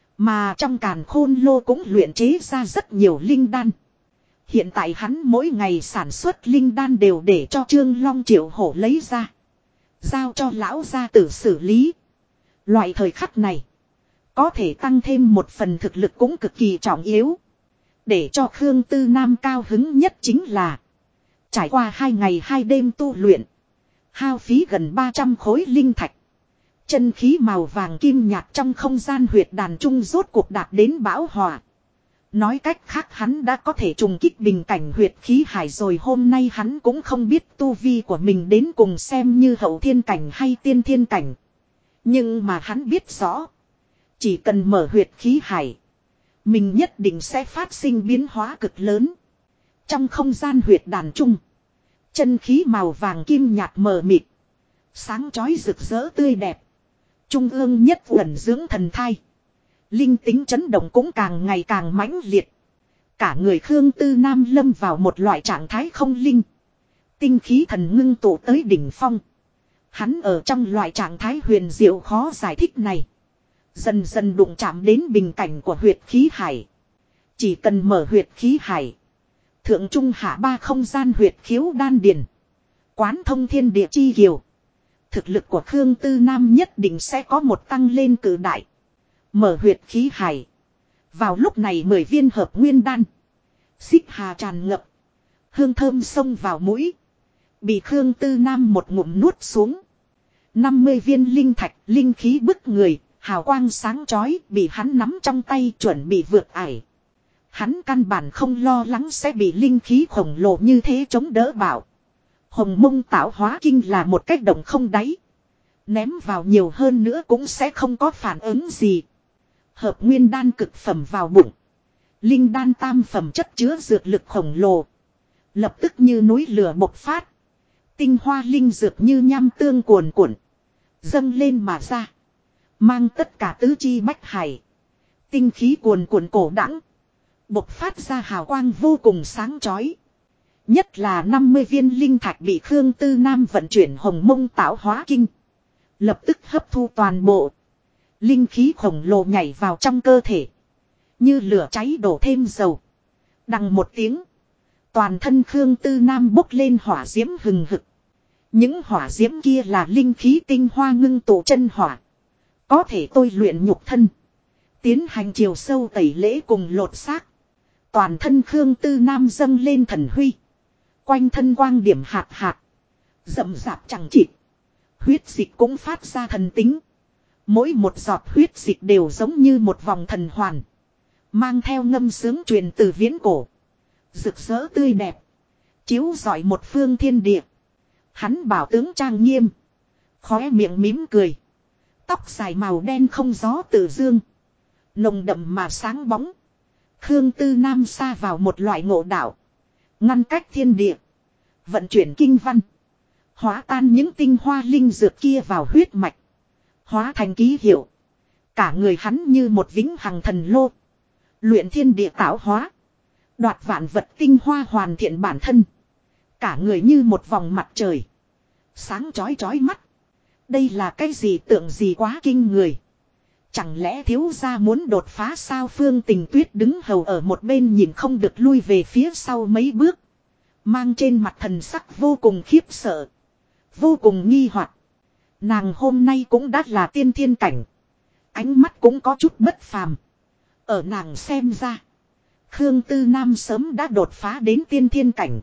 Mà trong càn khôn lô cũng luyện chế ra rất nhiều linh đan. Hiện tại hắn mỗi ngày sản xuất linh đan đều để cho Trương Long Triệu Hổ lấy ra. Giao cho lão gia tử xử lý. Loại thời khắc này. Có thể tăng thêm một phần thực lực cũng cực kỳ trọng yếu. Để cho Khương Tư Nam cao hứng nhất chính là. Trải qua 2 ngày 2 đêm tu luyện. Hao phí gần 300 khối linh thạch. Chân khí màu vàng kim nhạt trong không gian huyệt đàn trung rốt cuộc đạt đến bão hòa. Nói cách khác hắn đã có thể trùng kích bình cảnh huyệt khí hải rồi. Hôm nay hắn cũng không biết tu vi của mình đến cùng xem như hậu thiên cảnh hay tiên thiên cảnh. Nhưng mà hắn biết rõ. Chỉ cần mở huyệt khí hải. Mình nhất định sẽ phát sinh biến hóa cực lớn. Trong không gian huyệt đàn trung. Chân khí màu vàng kim nhạt mờ mịt. Sáng chói rực rỡ tươi đẹp. Trung ương nhất ẩn dưỡng thần thai. Linh tính chấn động cũng càng ngày càng mãnh liệt. Cả người Khương Tư Nam lâm vào một loại trạng thái không linh. Tinh khí thần ngưng tụ tới đỉnh phong. Hắn ở trong loại trạng thái huyền diệu khó giải thích này. Dần dần đụng chạm đến bình cảnh của huyệt khí hải. Chỉ cần mở huyệt khí hải. Thượng trung hạ 3 không gian huyệt khiếu đan điền. Quán thông thiên địa chi kiều. Thực lực của Khương Tư Nam nhất định sẽ có một tăng lên cử đại. Mở huyệt khí hải. Vào lúc này 10 viên hợp nguyên đan. Xích hà tràn ngập. Hương thơm xông vào mũi. Bị Khương Tư Nam một ngụm nuốt xuống. 50 viên linh thạch, linh khí bức người, hào quang sáng chói, bị hắn nắm trong tay chuẩn bị vượt ải. Hắn căn bản không lo lắng sẽ bị linh khí khổng lồ như thế chống đỡ bảo. Hồng Mông tạo hóa kinh là một cách động không đáy. Ném vào nhiều hơn nữa cũng sẽ không có phản ứng gì. Hợp nguyên đan cực phẩm vào bụng. Linh đan tam phẩm chất chứa dược lực khổng lồ. Lập tức như núi lửa bộc phát. Tinh hoa linh dược như nham tương cuồn cuộn. Dâng lên mà ra. Mang tất cả tứ chi bách hải. Tinh khí cuồn cuộn cổ đẳng. Bộc phát ra hào quang vô cùng sáng chói. Nhất là 50 viên linh thạch bị Khương Tư Nam vận chuyển hồng mông tạo hóa kinh. Lập tức hấp thu toàn bộ. Linh khí khổng lồ nhảy vào trong cơ thể. Như lửa cháy đổ thêm dầu. Đằng một tiếng. Toàn thân Khương Tư Nam bốc lên hỏa diễm hừng hực. Những hỏa diễm kia là linh khí tinh hoa ngưng tụ chân hỏa. Có thể tôi luyện nhục thân. Tiến hành chiều sâu tẩy lễ cùng lột xác. Toàn thân Khương Tư Nam dâng lên thần huy. Quanh thân quang điểm hạt hạt. Rậm rạp chẳng chịt. Huyết dịch cũng phát ra thần tính. Mỗi một giọt huyết dịch đều giống như một vòng thần hoàn. Mang theo ngâm sướng truyền từ viễn cổ. Rực rỡ tươi đẹp. Chiếu rọi một phương thiên địa. Hắn bảo tướng trang nghiêm. Khóe miệng mím cười. Tóc dài màu đen không gió tự dương. Nồng đậm mà sáng bóng. Khương Tư Nam sa vào một loại ngộ đạo. Ngăn cách thiên địa. Vận chuyển kinh văn. Hóa tan những tinh hoa linh dược kia vào huyết mạch. Hóa thành ký hiệu. Cả người hắn như một vĩnh hằng thần lô. Luyện thiên địa tạo hóa. Đoạt vạn vật tinh hoa hoàn thiện bản thân. Cả người như một vòng mặt trời. Sáng chói chói mắt. Đây là cái gì tượng gì quá kinh người. Chẳng lẽ thiếu gia muốn đột phá sao? Phương Tình Tuyết đứng hầu ở một bên nhìn không được lui về phía sau mấy bước. Mang trên mặt thần sắc vô cùng khiếp sợ. Vô cùng nghi hoặc. Nàng hôm nay cũng đã là tiên thiên cảnh. Ánh mắt cũng có chút bất phàm. Ở nàng xem ra. Khương Tư Nam sớm đã đột phá đến tiên thiên cảnh.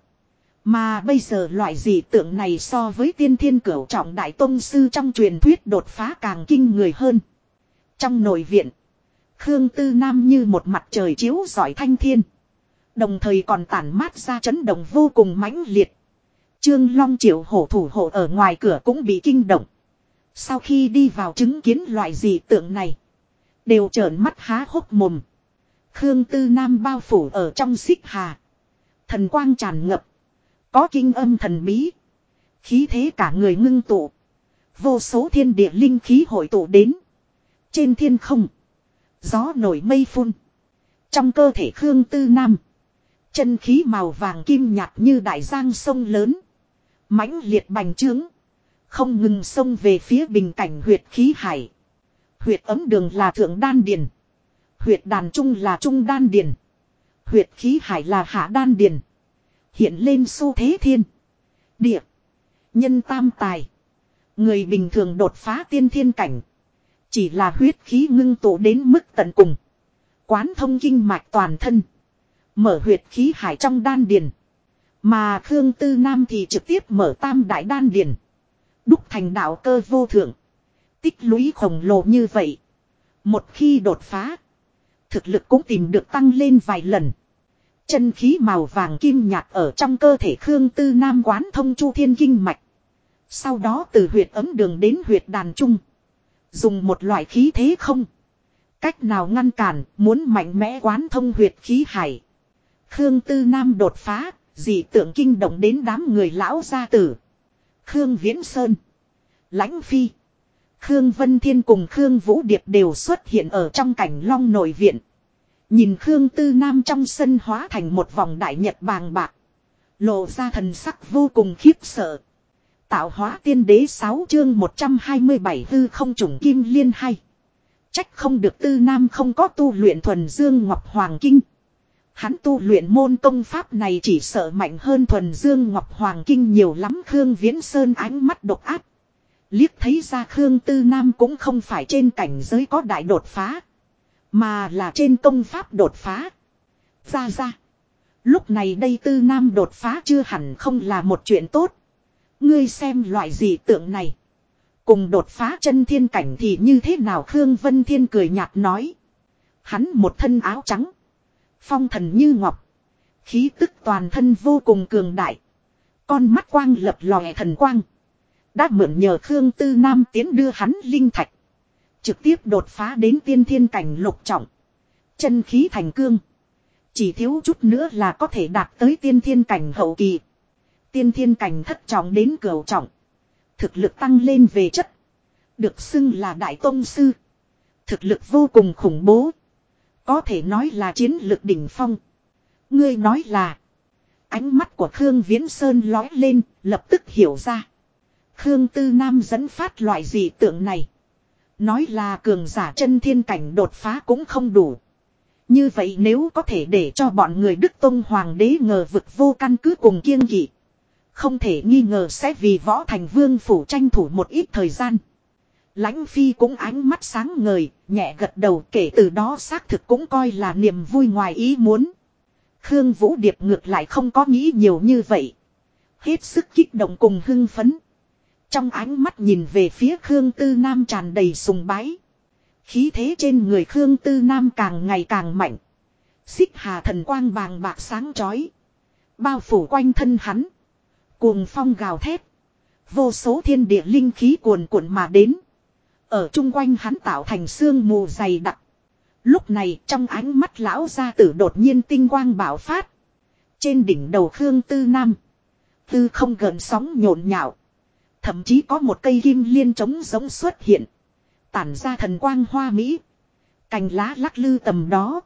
Mà bây giờ loại dị tượng này so với tiên thiên cửu trọng đại tông sư trong truyền thuyết đột phá càng kinh người hơn. Trong nội viện. Khương Tư Nam như một mặt trời chiếu rọi thanh thiên. Đồng thời còn tản mát ra chấn động vô cùng mãnh liệt. Trương Long Triệu hổ thủ hộ ở ngoài cửa cũng bị kinh động. Sau khi đi vào chứng kiến loại dị tượng này. Đều trợn mắt há hốc mồm. Khương Tư Nam bao phủ ở trong xích hà. Thần quang tràn ngập. Có kinh âm thần bí. Khí thế cả người ngưng tụ. Vô số thiên địa linh khí hội tụ đến. Trên thiên không. Gió nổi mây phun. Trong cơ thể Khương Tư Nam. Chân khí màu vàng kim nhạt như đại giang sông lớn. Mãnh liệt bành trướng. Không ngừng xông về phía bình cảnh huyệt khí hải. Huyệt ấm đường là thượng đan điền. Huyệt đàn trung là trung đan điền. Huyệt khí hải là hạ đan điền. Hiện lên xu thế thiên. Địa. Nhân tam tài. Người bình thường đột phá tiên thiên cảnh. Chỉ là huyết khí ngưng tụ đến mức tận cùng. Quán thông kinh mạch toàn thân. Mở huyệt khí hải trong đan điền. Mà Khương Tư Nam thì trực tiếp mở tam đại đan điền. Đúc thành đạo cơ vô thượng. Tích lũy khổng lồ như vậy. Một khi đột phá. Thực lực cũng tìm được tăng lên vài lần. Chân khí màu vàng kim nhạt ở trong cơ thể Khương Tư Nam quán thông chu thiên kinh mạch. Sau đó từ huyệt ấm đường đến huyệt đàn trung. Dùng một loại khí thế không. Cách nào ngăn cản muốn mạnh mẽ quán thông huyệt khí hải. Khương Tư Nam đột phá. Dị tượng kinh động đến đám người lão gia tử. Khương Viễn Sơn. Lãnh Phi. Khương Vân Thiên cùng Khương Vũ Điệp đều xuất hiện ở trong cảnh long nội viện. Nhìn Khương Tư Nam trong sân hóa thành một vòng đại nhật bàng bạc. Lộ ra thần sắc vô cùng khiếp sợ. Tạo hóa tiên đế 6 chương 127 hư không trùng kim liên hay. Trách không được Tư Nam không có tu luyện thuần dương ngọc hoàng kinh. Hắn tu luyện môn công pháp này chỉ sợ mạnh hơn thuần dương ngọc hoàng kinh nhiều lắm. Khương Viễn Sơn ánh mắt độc ác. Liếc thấy ra Khương Tư Nam cũng không phải trên cảnh giới có đại đột phá. Mà là trên công pháp đột phá. Ra. Lúc này đây Tư Nam đột phá chưa hẳn không là một chuyện tốt. Ngươi xem loại dị tượng này. Cùng đột phá chân thiên cảnh thì như thế nào? Khương Vân Thiên cười nhạt nói. Hắn một thân áo trắng. Phong thần như ngọc. Khí tức toàn thân vô cùng cường đại. Con mắt quang lập lòe thần quang. Đã mượn nhờ Khương Tư Nam tiến đưa hắn linh thạch. Trực tiếp đột phá đến tiên thiên cảnh lục trọng. Chân khí thành cương. Chỉ thiếu chút nữa là có thể đạt tới tiên thiên cảnh hậu kỳ. Tiên thiên cảnh thất trọng đến cửu trọng. Thực lực tăng lên về chất. Được xưng là đại tông sư. Thực lực vô cùng khủng bố. Có thể nói là chiến lực đỉnh phong. Ngươi nói là. Ánh mắt của Khương Viễn Sơn lói lên, lập tức hiểu ra. Khương Tư Nam dẫn phát loại dị tượng này. Nói là cường giả chân thiên cảnh đột phá cũng không đủ. Như vậy nếu có thể để cho bọn người Đức Tông Hoàng đế ngờ vực vô căn cứ cùng kiêng kỵ. Không thể nghi ngờ sẽ vì Võ Thành Vương phủ tranh thủ một ít thời gian. Lãnh Phi cũng ánh mắt sáng ngời, nhẹ gật đầu, kể từ đó xác thực cũng coi là niềm vui ngoài ý muốn. Khương Vũ Điệp ngược lại không có nghĩ nhiều như vậy. Hết sức kích động cùng hưng phấn. Trong ánh mắt nhìn về phía Khương Tư Nam tràn đầy sùng bái. Khí thế trên người Khương Tư Nam càng ngày càng mạnh. Xích hà thần quang bàng bạc sáng chói. Bao phủ quanh thân hắn. Cuồng phong gào thét. Vô số thiên địa linh khí cuồn cuộn mà đến. Ở chung quanh hắn tạo thành sương mù dày đặc. Lúc này trong ánh mắt lão gia tử đột nhiên tinh quang bạo phát. Trên đỉnh đầu Khương Tư Nam. Tư không gần sóng nhộn nhạo. Thậm chí có một cây kim liên trống giống xuất hiện. Tản ra thần quang hoa mỹ. Cành lá lắc lư tầm đó.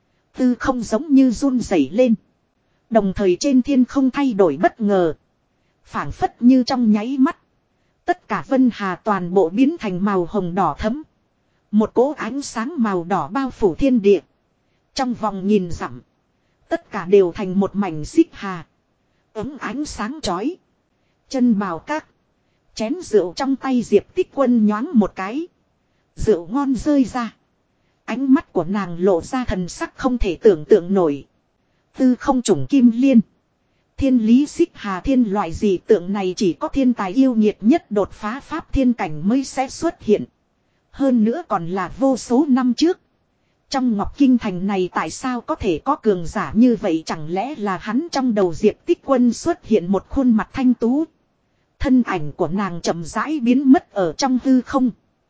Tư không giống như run rẩy lên. Đồng thời trên thiên không thay đổi bất ngờ. Phảng phất như trong nháy mắt. Tất cả vân hà toàn bộ biến thành màu hồng đỏ thẫm. Một cỗ ánh sáng màu đỏ bao phủ thiên địa. Trong vòng nghìn dặm. Tất cả đều thành một mảnh xích hà. Ấm ánh sáng chói. Chân bào các. Chén rượu trong tay Diệp Tích Quân nhoáng một cái. Rượu ngon rơi ra. Ánh mắt của nàng lộ ra thần sắc không thể tưởng tượng nổi. Tư không trùng kim liên. Thiên lý xích hà thiên loại dị tượng này chỉ có thiên tài yêu nghiệt nhất đột phá pháp thiên cảnh mới sẽ xuất hiện. Hơn nữa còn là vô số năm trước. Trong Ngọc Kinh Thành này tại sao có thể có cường giả như vậy, chẳng lẽ là hắn trong đầu Diệp Tích Quân xuất hiện một khuôn mặt thanh tú. Thân ảnh của nàng chậm rãi biến mất ở trong hư không.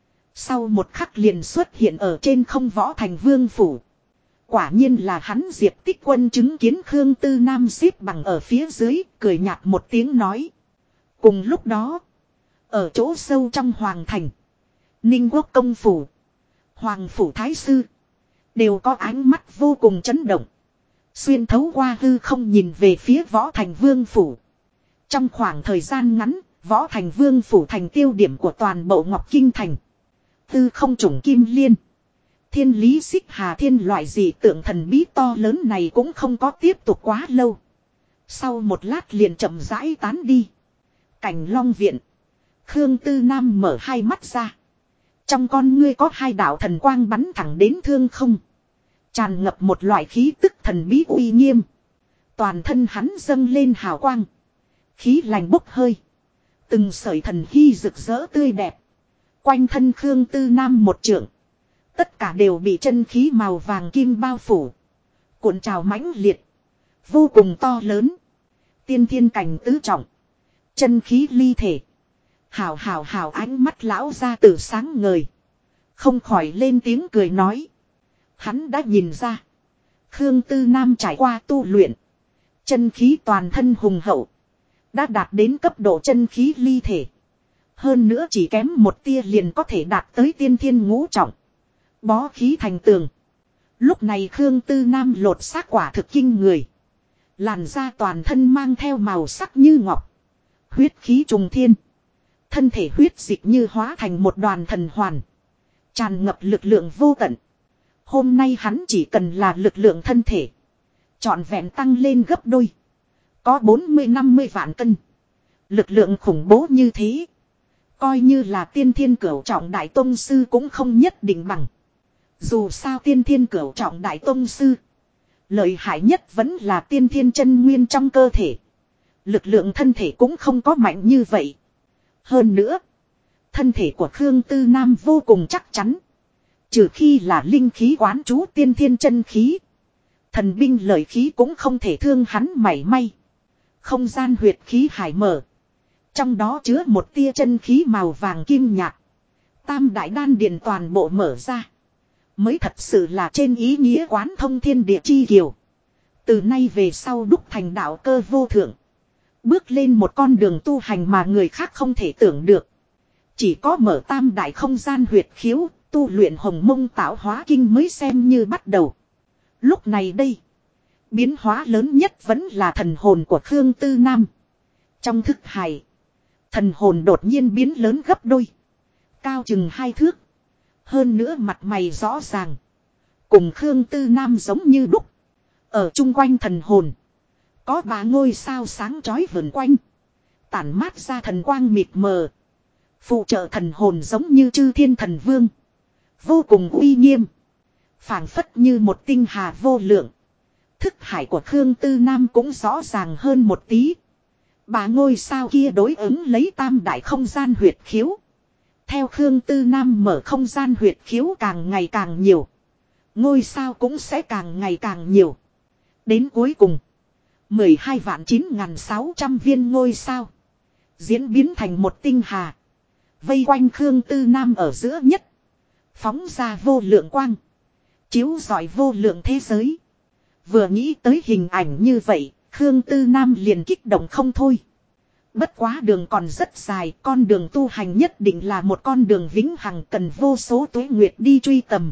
Sau một khắc liền xuất hiện ở trên không Võ Thành Vương phủ. Quả nhiên là hắn Diệp Tích Quân chứng kiến Khương Tư Nam xếp bằng ở phía dưới, cười nhạt một tiếng nói. Cùng lúc đó, ở chỗ sâu trong Hoàng Thành, Ninh Quốc công phủ, Hoàng phủ Thái Sư, đều có ánh mắt vô cùng chấn động. Xuyên thấu qua hư không nhìn về phía Võ Thành Vương phủ. Trong khoảng thời gian ngắn, Võ Thành Vương phủ thành tiêu điểm của toàn bộ Ngọc Kinh Thành. Tư không trùng kim liên. Thiên lý xích hà thiên loại dị tượng thần bí to lớn này cũng không có tiếp tục quá lâu. Sau một lát liền chậm rãi tán đi. Cảnh Long viện. Khương Tư Nam mở hai mắt ra. Trong con ngươi có hai đạo thần quang bắn thẳng đến thương không. Tràn ngập một loại khí tức thần bí uy nghiêm. Toàn thân hắn dâng lên hào quang. Khí lành bốc hơi. Từng sợi thần hy rực rỡ tươi đẹp. Quanh thân Khương Tư Nam một trượng. Tất cả đều bị chân khí màu vàng kim bao phủ. Cuộn trào mãnh liệt. Vô cùng to lớn. Tiên thiên cảnh tứ trọng. Chân khí ly thể. Hào ánh mắt lão ra từ sáng ngời. Không khỏi lên tiếng cười nói. Hắn đã nhìn ra. Khương Tư Nam trải qua tu luyện. Chân khí toàn thân hùng hậu. Đã đạt đến cấp độ chân khí ly thể. Hơn nữa chỉ kém một tia liền có thể đạt tới tiên thiên ngũ trọng. Bó khí thành tường. Lúc này Khương Tư Nam lột xác quả thực kinh người. Làn da toàn thân mang theo màu sắc như ngọc. Huyết khí trùng thiên. Thân thể huyết dịch như hóa thành một đoàn thần hoàn. Tràn ngập lực lượng vô tận. Hôm nay hắn chỉ cần là lực lượng thân thể. Trọn vẹn tăng lên gấp đôi. Có 40-50 vạn cân. Lực lượng khủng bố như thế. Coi như là tiên thiên cửu trọng đại tông sư cũng không nhất định bằng. Dù sao tiên thiên cửu trọng đại tông sư. Lợi hại nhất vẫn là tiên thiên chân nguyên trong cơ thể. Lực lượng thân thể cũng không có mạnh như vậy. Hơn nữa. Thân thể của Khương Tư Nam vô cùng chắc chắn. Trừ khi là linh khí quán trú tiên thiên chân khí. Thần binh lợi khí cũng không thể thương hắn mảy may. Không gian huyệt khí hải mở. Trong đó chứa một tia chân khí màu vàng kim nhạt. Tam đại đan điền toàn bộ mở ra. Mới thật sự là trên ý nghĩa quán thông thiên địa chi kiều. Từ nay về sau đúc thành đạo cơ vô thượng. Bước lên một con đường tu hành mà người khác không thể tưởng được. Chỉ có mở tam đại không gian huyệt khiếu, tu luyện hồng mông tạo hóa kinh mới xem như bắt đầu. Lúc này đây, Biến hóa lớn nhất vẫn là thần hồn của Khương Tư Nam. Trong thức hải, thần hồn đột nhiên biến lớn gấp đôi. Cao chừng 2 thước. Hơn nữa mặt mày rõ ràng. Cùng Khương Tư Nam giống như đúc. Ở chung quanh thần hồn, có 3 ngôi sao sáng chói vần quanh. Tản mát ra thần quang mịt mờ. Phụ trợ thần hồn giống như chư thiên thần vương. Vô cùng uy nghiêm. Phảng phất như một tinh hà vô lượng. Thức hải của Khương Tư Nam cũng rõ ràng hơn một tí. 3 ngôi sao kia đối ứng lấy tam đại không gian huyệt khiếu. Theo Khương Tư Nam mở không gian huyệt khiếu càng ngày càng nhiều. Ngôi sao cũng sẽ càng ngày càng nhiều. Đến cuối cùng, 12.9.600 viên ngôi sao diễn biến thành một tinh hà. Vây quanh Khương Tư Nam ở giữa nhất. Phóng ra vô lượng quang. Chiếu rọi vô lượng thế giới. Vừa nghĩ tới hình ảnh như vậy, Khương Tư Nam liền kích động không thôi. Bất quá đường còn rất dài, con đường tu hành nhất định là một con đường vĩnh hằng cần vô số tuế nguyệt đi truy tầm.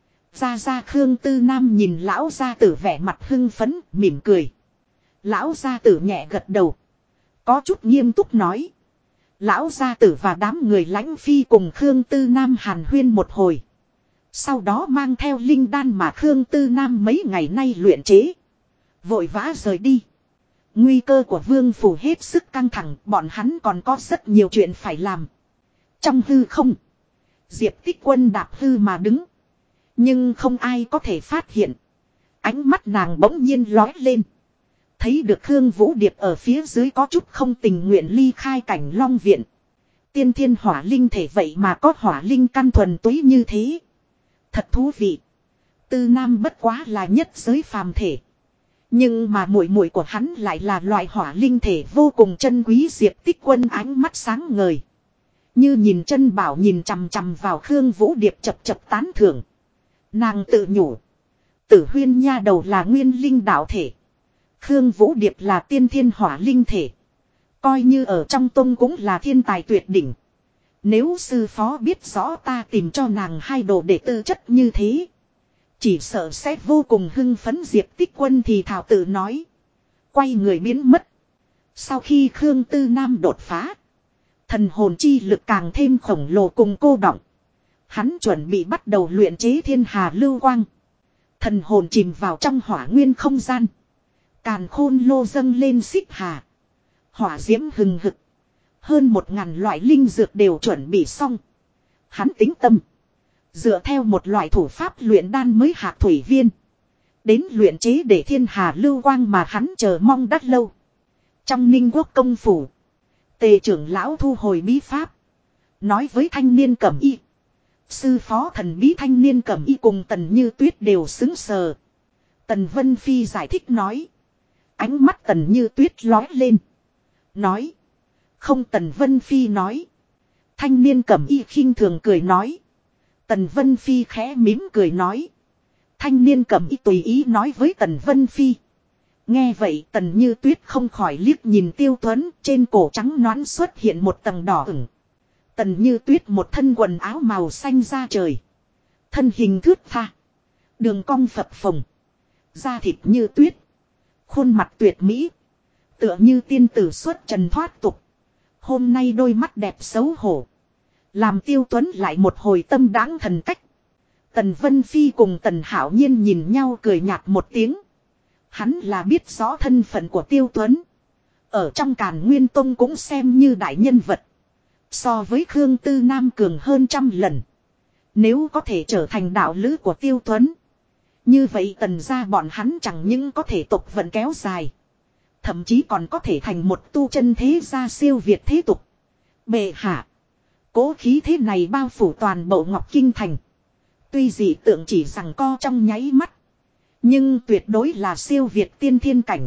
Ra Khương Tư Nam nhìn lão gia tử vẻ mặt hưng phấn, mỉm cười. Lão gia tử nhẹ gật đầu. Có chút nghiêm túc nói. Lão gia tử và đám người lãnh phi cùng Khương Tư Nam hàn huyên một hồi. Sau đó mang theo linh đan mà Khương Tư Nam mấy ngày nay luyện chế. Vội vã rời đi. Nguy cơ của vương phủ hết sức căng thẳng, bọn hắn còn có rất nhiều chuyện phải làm. Trong hư không, Diệp Tích Quân đạp hư mà đứng. Nhưng không ai có thể phát hiện. Ánh mắt nàng bỗng nhiên lói lên. Thấy được Khương Vũ Điệp ở phía dưới có chút không tình nguyện ly khai cảnh Long Viện. Tiên thiên hỏa linh thể vậy mà có hỏa linh căn thuần túy như thế. Thật thú vị. Tư Nam bất quá là nhất giới phàm thể. Nhưng mà muội muội của hắn lại là loại hỏa linh thể vô cùng chân quý. Diệp Tích Quân ánh mắt sáng ngời. Như nhìn chân bảo nhìn chằm chằm vào Khương Vũ Điệp chập chập tán thưởng. Nàng tự nhủ. Tử Huyên nha đầu là nguyên linh đạo thể. Khương Vũ Điệp là tiên thiên hỏa linh thể. Coi như ở trong tông cũng là thiên tài tuyệt đỉnh. Nếu sư phó biết rõ ta tìm cho nàng hai đồ để tư chất như thế. Chỉ sợ sẽ vô cùng hưng phấn. Diệp Tích Quân thì thảo tự nói. Quay người biến mất. Sau khi Khương Tư Nam đột phá. Thần hồn chi lực càng thêm khổng lồ cùng cô đọng. Hắn chuẩn bị bắt đầu luyện chế thiên hà lưu quang. Thần hồn chìm vào trong hỏa nguyên không gian. Càn khôn lô dâng lên xích hà. Hỏa diễm hừng hực. Hơn 1000 loại linh dược đều chuẩn bị xong. Hắn tính tâm. Dựa theo một loại thủ pháp luyện đan mới hạt thủy viên. Đến luyện chế để thiên hà lưu quang mà hắn chờ mong đắt lâu. Trong Ninh Quốc công phủ. Tề trưởng lão thu hồi bí pháp. Nói với thanh niên Cẩm Y. Sư phó thần bí thanh niên Cẩm Y cùng Tần Như Tuyết đều xứng sờ. Tần Vân Phi giải thích nói. Ánh mắt Tần Như Tuyết lói lên. Nói. Không, Tần Vân Phi nói. Thanh niên Cẩm Y khinh thường cười nói. Tần Vân Phi khẽ mím cười nói. Thanh niên Cẩm Y tùy ý nói với Tần Vân Phi. Nghe vậy Tần Như Tuyết không khỏi liếc nhìn Tiêu Tuấn. Trên cổ trắng nõn xuất hiện một tầng đỏ ửng. Tần Như Tuyết một thân quần áo màu xanh da trời. Thân hình thướt tha. Đường cong phập phồng. Da thịt như tuyết. Khuôn mặt tuyệt mỹ. Tựa như tiên tử xuất trần thoát tục. Hôm nay đôi mắt đẹp xấu hổ. Làm Tiêu Tuấn lại một hồi tâm đáng thần cách. Tần Vân Phi cùng Tần Hảo Nhiên nhìn nhau cười nhạt một tiếng. Hắn là biết rõ thân phận của Tiêu Tuấn. Ở trong Càn Nguyên Tông cũng xem như đại nhân vật. So với Khương Tư Nam cường hơn 100 lần. Nếu có thể trở thành đạo lữ của Tiêu Tuấn. Như vậy Tần gia bọn hắn chẳng những có thể tục vận kéo dài. Thậm chí còn có thể thành một tu chân thế gia siêu việt thế tục. Bệ hạ. Cố khí thế này bao phủ toàn bộ Ngọc Kinh Thành. Tuy dị tượng chỉ rằng co trong nháy mắt. Nhưng tuyệt đối là siêu việt tiên thiên cảnh.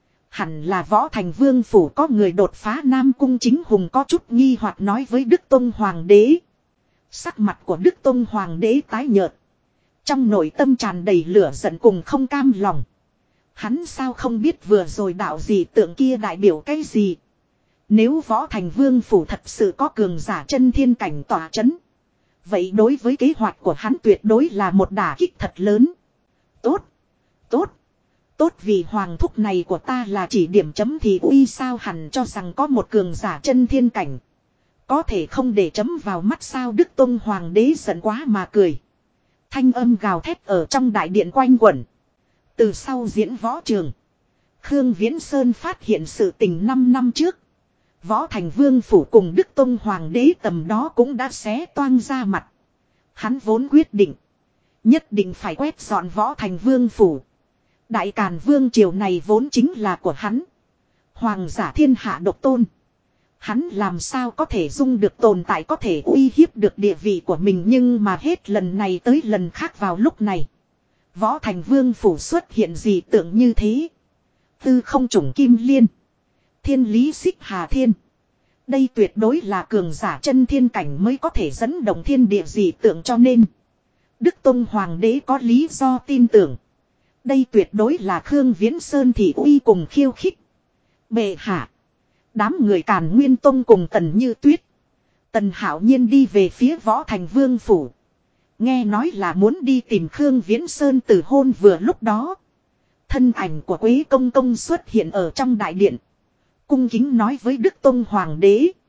Hẳn là Võ Thành Vương phủ có người đột phá Nam Cung Chính Hùng có chút nghi hoặc nói với Đức Tông Hoàng đế. Sắc mặt của Đức Tông Hoàng đế tái nhợt. Trong nội tâm tràn đầy lửa giận cùng không cam lòng. Hắn sao không biết vừa rồi đạo gì tượng kia đại biểu cái gì. Nếu Võ Thành Vương phủ thật sự có cường giả chân thiên cảnh tỏa chấn. Vậy đối với kế hoạch của hắn tuyệt đối là một đả kích thật lớn. Tốt. Tốt. Tốt vì hoàng thúc này của ta là chỉ điểm chấm thì uy sao hẳn cho rằng có một cường giả chân thiên cảnh. Có thể không để chấm vào mắt sao Đức Tông Hoàng đế giận quá mà cười. Thanh âm gào thét ở trong đại điện quanh quẩn. Từ sau diễn võ trường. Khương Viễn Sơn phát hiện sự tình 5 năm trước. Võ Thành Vương Phủ cùng Đức Tông Hoàng đế tầm đó cũng đã xé toang ra mặt. Hắn vốn quyết định. Nhất định phải quét dọn Võ Thành Vương Phủ. Đại Càn Vương triều này vốn chính là của hắn. Hoàng giả thiên hạ độc tôn. Hắn làm sao có thể dung được tồn tại có thể uy hiếp được địa vị của mình nhưng mà hết lần này tới lần khác vào lúc này. Võ Thành Vương Phủ xuất hiện gì tượng như thế. Tư không trùng kim liên. Thiên lý xích hà thiên. Đây tuyệt đối là cường giả chân thiên cảnh mới có thể dẫn động thiên địa gì tượng cho nên. Đức Tông Hoàng đế có lý do tin tưởng. Đây tuyệt đối là Khương Viễn Sơn thị uy cùng khiêu khích. Bệ hạ. Đám người Càn Nguyên Tông cùng Tần Như Tuyết. Tần Hạo Nhiên đi về phía Võ Thành Vương Phủ. Nghe nói là muốn đi tìm Khương Viễn Sơn từ hôn vừa lúc đó. Thân ảnh của Quế Công Công xuất hiện ở trong đại điện. Cung kính nói với Đức Tông Hoàng đế.